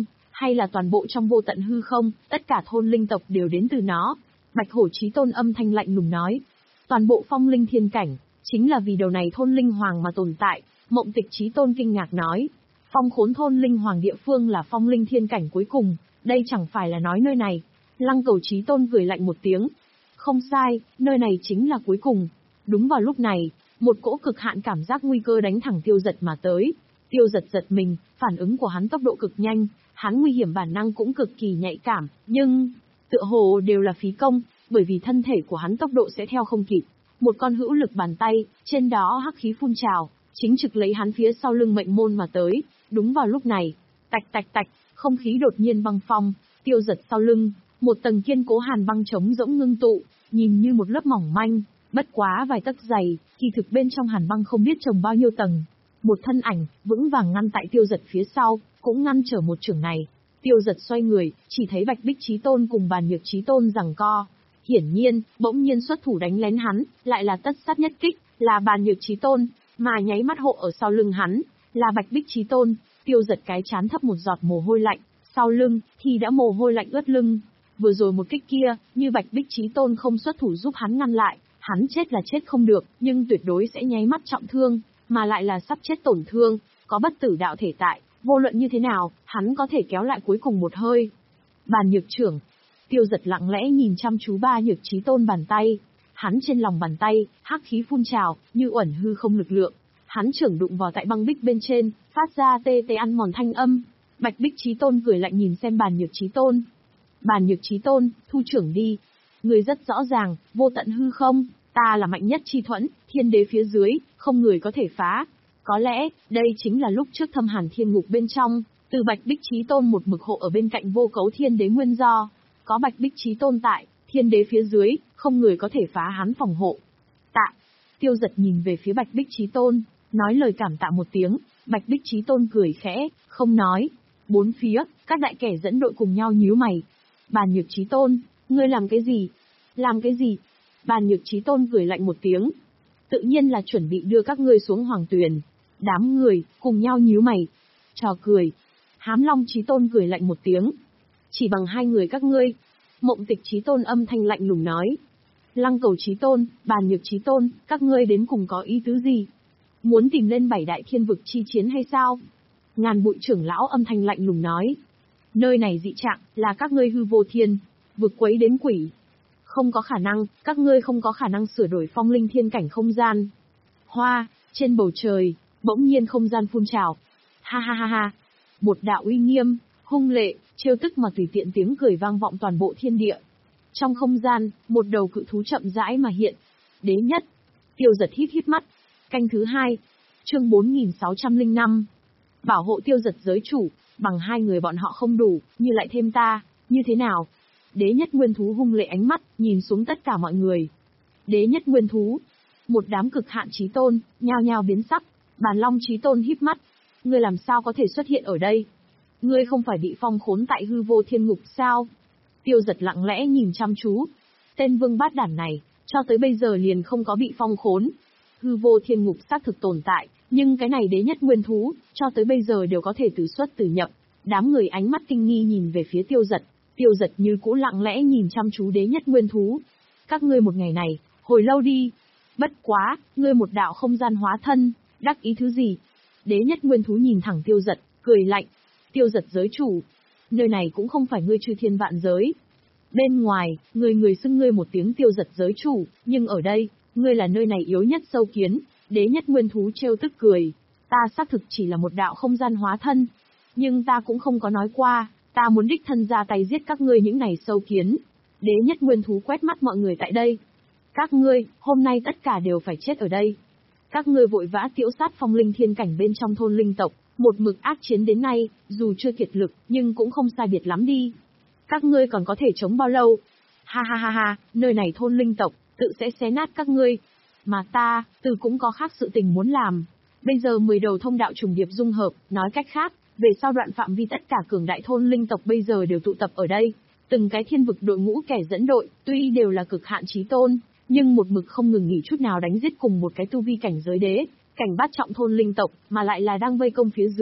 hay là toàn bộ trong vô tận hư không, tất cả thôn linh tộc đều đến từ nó. Bạch Hổ Chí Tôn âm thanh lạnh lùng nói. Toàn bộ phong linh thiên cảnh, chính là vì đầu này thôn linh hoàng mà tồn tại. Mộng Tịch Chí Tôn kinh ngạc nói. Phong khốn thôn linh hoàng địa phương là phong linh thiên cảnh cuối cùng, đây chẳng phải là nói nơi này. Lăng Cầu Chí Tôn cười lạnh một tiếng. Không sai, nơi này chính là cuối cùng. Đúng vào lúc này, một cỗ cực hạn cảm giác nguy cơ đánh thẳng Tiêu Giật mà tới. Tiêu Giật giật mình, phản ứng của hắn tốc độ cực nhanh, hắn nguy hiểm bản năng cũng cực kỳ nhạy cảm, nhưng tựa hồ đều là phí công, bởi vì thân thể của hắn tốc độ sẽ theo không kịp. Một con hữu lực bàn tay, trên đó hắc khí phun trào, chính trực lấy hắn phía sau lưng mệnh môn mà tới. Đúng vào lúc này, tạch tạch tạch, không khí đột nhiên băng phong, Tiêu Giật sau lưng, một tầng kiên cố hàn băng trống rỗng ngưng tụ, nhìn như một lớp mỏng manh, bất quá vài tấc dày, kỳ thực bên trong hàn băng không biết trồng bao nhiêu tầng. Một thân ảnh, vững vàng ngăn tại Tiêu Giật phía sau, cũng ngăn trở một chưởng này. Tiêu Giật xoay người, chỉ thấy Bạch Bích Chí Tôn cùng Bàn Nhược Chí Tôn giằng co. Hiển nhiên, bỗng nhiên xuất thủ đánh lén hắn, lại là tất sát nhất kích, là Bàn Nhược Chí Tôn, mà nháy mắt hộ ở sau lưng hắn, là Bạch Bích Chí Tôn. Tiêu Giật cái chán thấp một giọt mồ hôi lạnh, sau lưng thì đã mồ hôi lạnh ướt lưng. Vừa rồi một kích kia, như Bạch Bích Chí Tôn không xuất thủ giúp hắn ngăn lại, hắn chết là chết không được, nhưng tuyệt đối sẽ nháy mắt trọng thương, mà lại là sắp chết tổn thương, có bất tử đạo thể tại, vô luận như thế nào, hắn có thể kéo lại cuối cùng một hơi. Bàn Nhược trưởng. Tiêu Giật lặng lẽ nhìn chăm chú Ba Nhược Chí Tôn bàn tay, hắn trên lòng bàn tay, hắc khí phun trào, như uẩn hư không lực lượng. Hắn trưởng đụng vào tại băng bích bên trên, phát ra tê tê ăn mòn thanh âm. Bạch Bích Chí Tôn cười lạnh nhìn xem Bàn Nhược Chí Tôn. Bàn Nhược Chí Tôn, thu trưởng đi. Người rất rõ ràng, vô tận hư không, ta là mạnh nhất chi thuẫn, thiên đế phía dưới, không người có thể phá. Có lẽ, đây chính là lúc trước Thâm Hàn Thiên Ngục bên trong, từ Bạch Bích Chí Tôn một mực hộ ở bên cạnh vô cấu thiên đế nguyên do. Có Bạch Bích Chí Tôn tại, thiên đế phía dưới, không người có thể phá hắn phòng hộ. Tạ. Tiêu Giật nhìn về phía Bạch Bích Chí Tôn, nói lời cảm tạ một tiếng. Bạch Bích Chí Tôn cười khẽ, không nói. Bốn phía, các đại kẻ dẫn đội cùng nhau nhíu mày. Bàn Nhược Chí Tôn, ngươi làm cái gì? Làm cái gì? Bàn Nhược Chí Tôn cười lạnh một tiếng. Tự nhiên là chuẩn bị đưa các ngươi xuống Hoàng Tuyền. Đám người, cùng nhau nhíu mày. Trò cười. Hám Long Chí Tôn cười lạnh một tiếng. Chỉ bằng hai người các ngươi. Mộng Tịch Chí Tôn âm thanh lạnh lùng nói. Lăng Cầu Chí Tôn, Bàn Nhược Chí Tôn, các ngươi đến cùng có ý tứ gì? Muốn tìm lên bảy đại thiên vực chi chiến hay sao? Ngàn Bụi trưởng lão âm thanh lạnh lùng nói. Nơi này dị trạng, là các ngươi hư vô thiên, vực quấy đến quỷ. Không có khả năng, các ngươi không có khả năng sửa đổi phong linh thiên cảnh không gian. Hoa, trên bầu trời, bỗng nhiên không gian phun trào. Ha ha ha ha. Một đạo uy nghiêm, hung lệ, trêu tức mà tùy tiện tiếng cười vang vọng toàn bộ thiên địa. Trong không gian, một đầu cự thú chậm rãi mà hiện. Đế nhất. Tiêu Giật híp híp mắt. Canh thứ hai. Chương bốn nghìn sáu trăm lẻ năm. Bảo hộ Tiêu Giật giới chủ, bằng hai người bọn họ không đủ, như lại thêm ta, như thế nào? Đế nhất nguyên thú hung lệ ánh mắt, nhìn xuống tất cả mọi người. Đế nhất nguyên thú. Một đám cực hạn chí tôn, nhao nhao biến sắc. Bàn Long Chí Tôn híp mắt. Ngươi làm sao có thể xuất hiện ở đây? Ngươi không phải bị phong khốn tại hư vô thiên ngục sao? Tiêu Giật lặng lẽ nhìn chăm chú. Tên vương bát đản này, cho tới bây giờ liền không có bị phong khốn. Hư vô thiên ngục xác thực tồn tại, nhưng cái này đế nhất nguyên thú, cho tới bây giờ đều có thể từ xuất từ nhập. Đám người ánh mắt kinh nghi nhìn về phía Tiêu Giật. Tiêu Giật như cũ lặng lẽ nhìn chăm chú đế nhất nguyên thú. Các ngươi một ngày này, hồi lâu đi. Bất quá, ngươi một đạo không gian hóa thân, đắc ý thứ gì? Đế nhất nguyên thú nhìn thẳng Tiêu Giật, cười lạnh. Tiêu Giật giới chủ. Nơi này cũng không phải ngươi chư thiên vạn giới. Bên ngoài, người người xưng ngươi một tiếng Tiêu Giật giới chủ, nhưng ở đây, ngươi là nơi này yếu nhất sâu kiến. Đế nhất nguyên thú trêu tức cười. Ta xác thực chỉ là một đạo không gian hóa thân. Nhưng ta cũng không có nói qua, ta muốn đích thân ra tay giết các ngươi những này sâu kiến. Đế nhất nguyên thú quét mắt mọi người tại đây. Các ngươi, hôm nay tất cả đều phải chết ở đây. Các ngươi vội vã tiễu sát phong linh thiên cảnh bên trong thôn linh tộc, một mực ác chiến đến nay, dù chưa kiệt lực, nhưng cũng không sai biệt lắm đi. Các ngươi còn có thể chống bao lâu? Ha ha ha ha, nơi này thôn linh tộc, tự sẽ xé nát các ngươi. Mà ta, từ cũng có khác sự tình muốn làm. Bây giờ mười đầu thông đạo trùng điệp dung hợp, nói cách khác, về sau đoạn phạm vi tất cả cường đại thôn linh tộc bây giờ đều tụ tập ở đây. Từng cái thiên vực đội ngũ kẻ dẫn đội, tuy đều là cực hạn chí tôn, nhưng một mực không ngừng nghỉ chút nào đánh giết cùng một cái tu vi cảnh giới đế, cảnh bát trọng thôn linh tộc, mà lại là đang vây công phía dưới.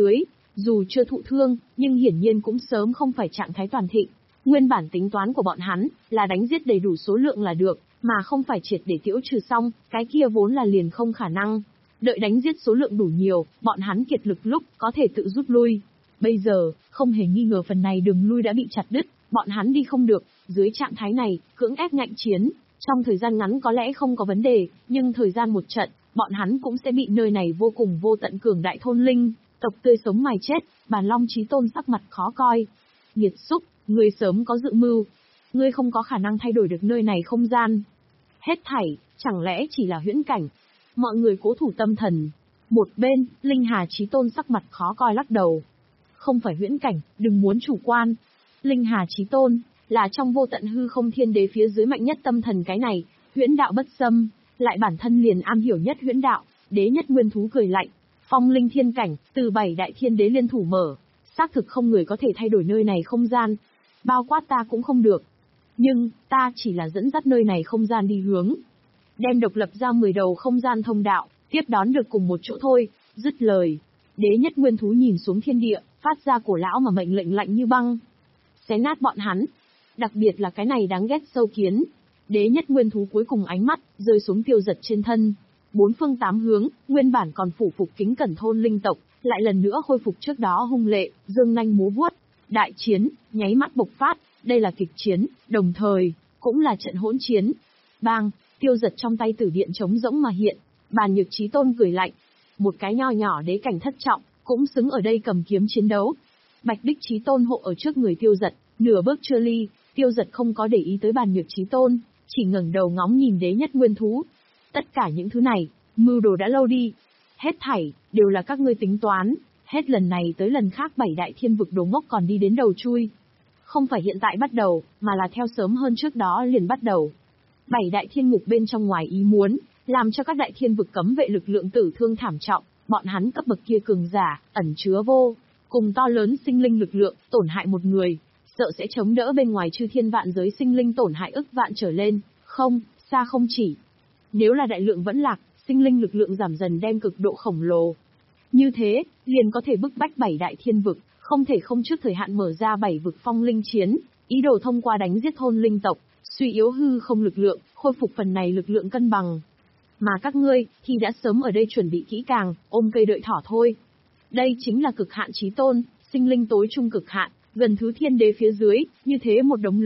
Dù chưa thụ thương, nhưng hiển nhiên cũng sớm không phải trạng thái toàn thịnh. Nguyên bản tính toán của bọn hắn là đánh giết đầy đủ số lượng là được, mà không phải triệt để tiễu trừ xong, cái kia vốn là liền không khả năng. Đợi đánh giết số lượng đủ nhiều, bọn hắn kiệt lực lúc có thể tự rút lui. Bây giờ, không hề nghi ngờ phần này đường lui đã bị chặt đứt, bọn hắn đi không được, dưới trạng thái này, cưỡng ép ngạnh chiến. Trong thời gian ngắn có lẽ không có vấn đề, nhưng thời gian một trận, bọn hắn cũng sẽ bị nơi này vô cùng vô tận cường đại thôn linh, tộc tươi sống mài chết. Bàn Long Chí Tôn sắc mặt khó coi. Nghiệt xúc, ngươi sớm có dự mưu. Ngươi không có khả năng thay đổi được nơi này không gian. Hết thảy, chẳng lẽ chỉ là huyễn cảnh. Mọi người cố thủ tâm thần. Một bên, Linh Hà Chí Tôn sắc mặt khó coi lắc đầu. Không phải huyễn cảnh, đừng muốn chủ quan. Linh Hà Chí Tôn, là trong vô tận hư không thiên đế phía dưới mạnh nhất tâm thần cái này, huyễn đạo bất xâm, lại bản thân liền am hiểu nhất huyễn đạo, đế nhất nguyên thú cười lạnh. Phong linh thiên cảnh, từ bảy đại thiên đế liên thủ mở, xác thực không người có thể thay đổi nơi này không gian. Bao quát ta cũng không được. Nhưng, ta chỉ là dẫn dắt nơi này không gian đi hướng. Đem độc lập ra mười đầu không gian thông đạo, tiếp đón được cùng một chỗ thôi, dứt lời. Đế nhất nguyên thú nhìn xuống thiên địa, phát ra cổ lão mà mệnh lệnh lạnh như băng. Xé nát bọn hắn. Đặc biệt là cái này đáng ghét sâu kiến. Đế nhất nguyên thú cuối cùng ánh mắt, rơi xuống Tiêu Giật trên thân. Bốn phương tám hướng, nguyên bản còn phủ phục kính cẩn thôn linh tộc, lại lần nữa khôi phục trước đó hung lệ, dương nanh múa vuốt. Đại chiến, nháy mắt bộc phát, đây là kịch chiến, đồng thời, cũng là trận hỗn chiến. Bang, Tiêu Giật trong tay tử điện trống rỗng mà hiện, Bàn Nhược Chí Tôn cười lạnh. Một cái nho nhỏ đế cảnh thất trọng, cũng xứng ở đây cầm kiếm chiến đấu. Bạch Đích Chí Tôn hộ ở trước người Tiêu Giật, nửa bước chưa ly, Tiêu Giật không có để ý tới Bàn Nhược Chí Tôn, chỉ ngẩng đầu ngóng nhìn đế nhất nguyên thú. Tất cả những thứ này, mưu đồ đã lâu đi. Hết thảy, đều là các ngươi tính toán, hết lần này tới lần khác bảy đại thiên vực đồ ngốc còn đi đến đầu chui. Không phải hiện tại bắt đầu, mà là theo sớm hơn trước đó liền bắt đầu. Bảy đại thiên ngục bên trong ngoài ý muốn, làm cho các đại thiên vực cấm vệ lực lượng tử thương thảm trọng, bọn hắn cấp bậc kia cường giả, ẩn chứa vô cùng to lớn sinh linh lực lượng, tổn hại một người, sợ sẽ chống đỡ bên ngoài chư thiên vạn giới sinh linh tổn hại ức vạn trở lên, không, xa không chỉ. Nếu là đại lượng vẫn lạc, sinh linh lực lượng giảm dần đem cực độ khổng lồ. Như thế, liền có thể bức bách bảy đại thiên vực, không thể không trước thời hạn mở ra bảy vực phong linh chiến, ý đồ thông qua đánh giết thôn linh tộc, suy yếu hư không lực lượng, khôi phục phần này lực lượng cân bằng. Mà các ngươi, thì đã sớm ở đây chuẩn bị kỹ càng, ôm cây đợi thỏ thôi. Đây chính là cực hạn chí tôn, sinh linh tối trung cực hạn, gần thứ thiên đế phía dưới, như thế một đống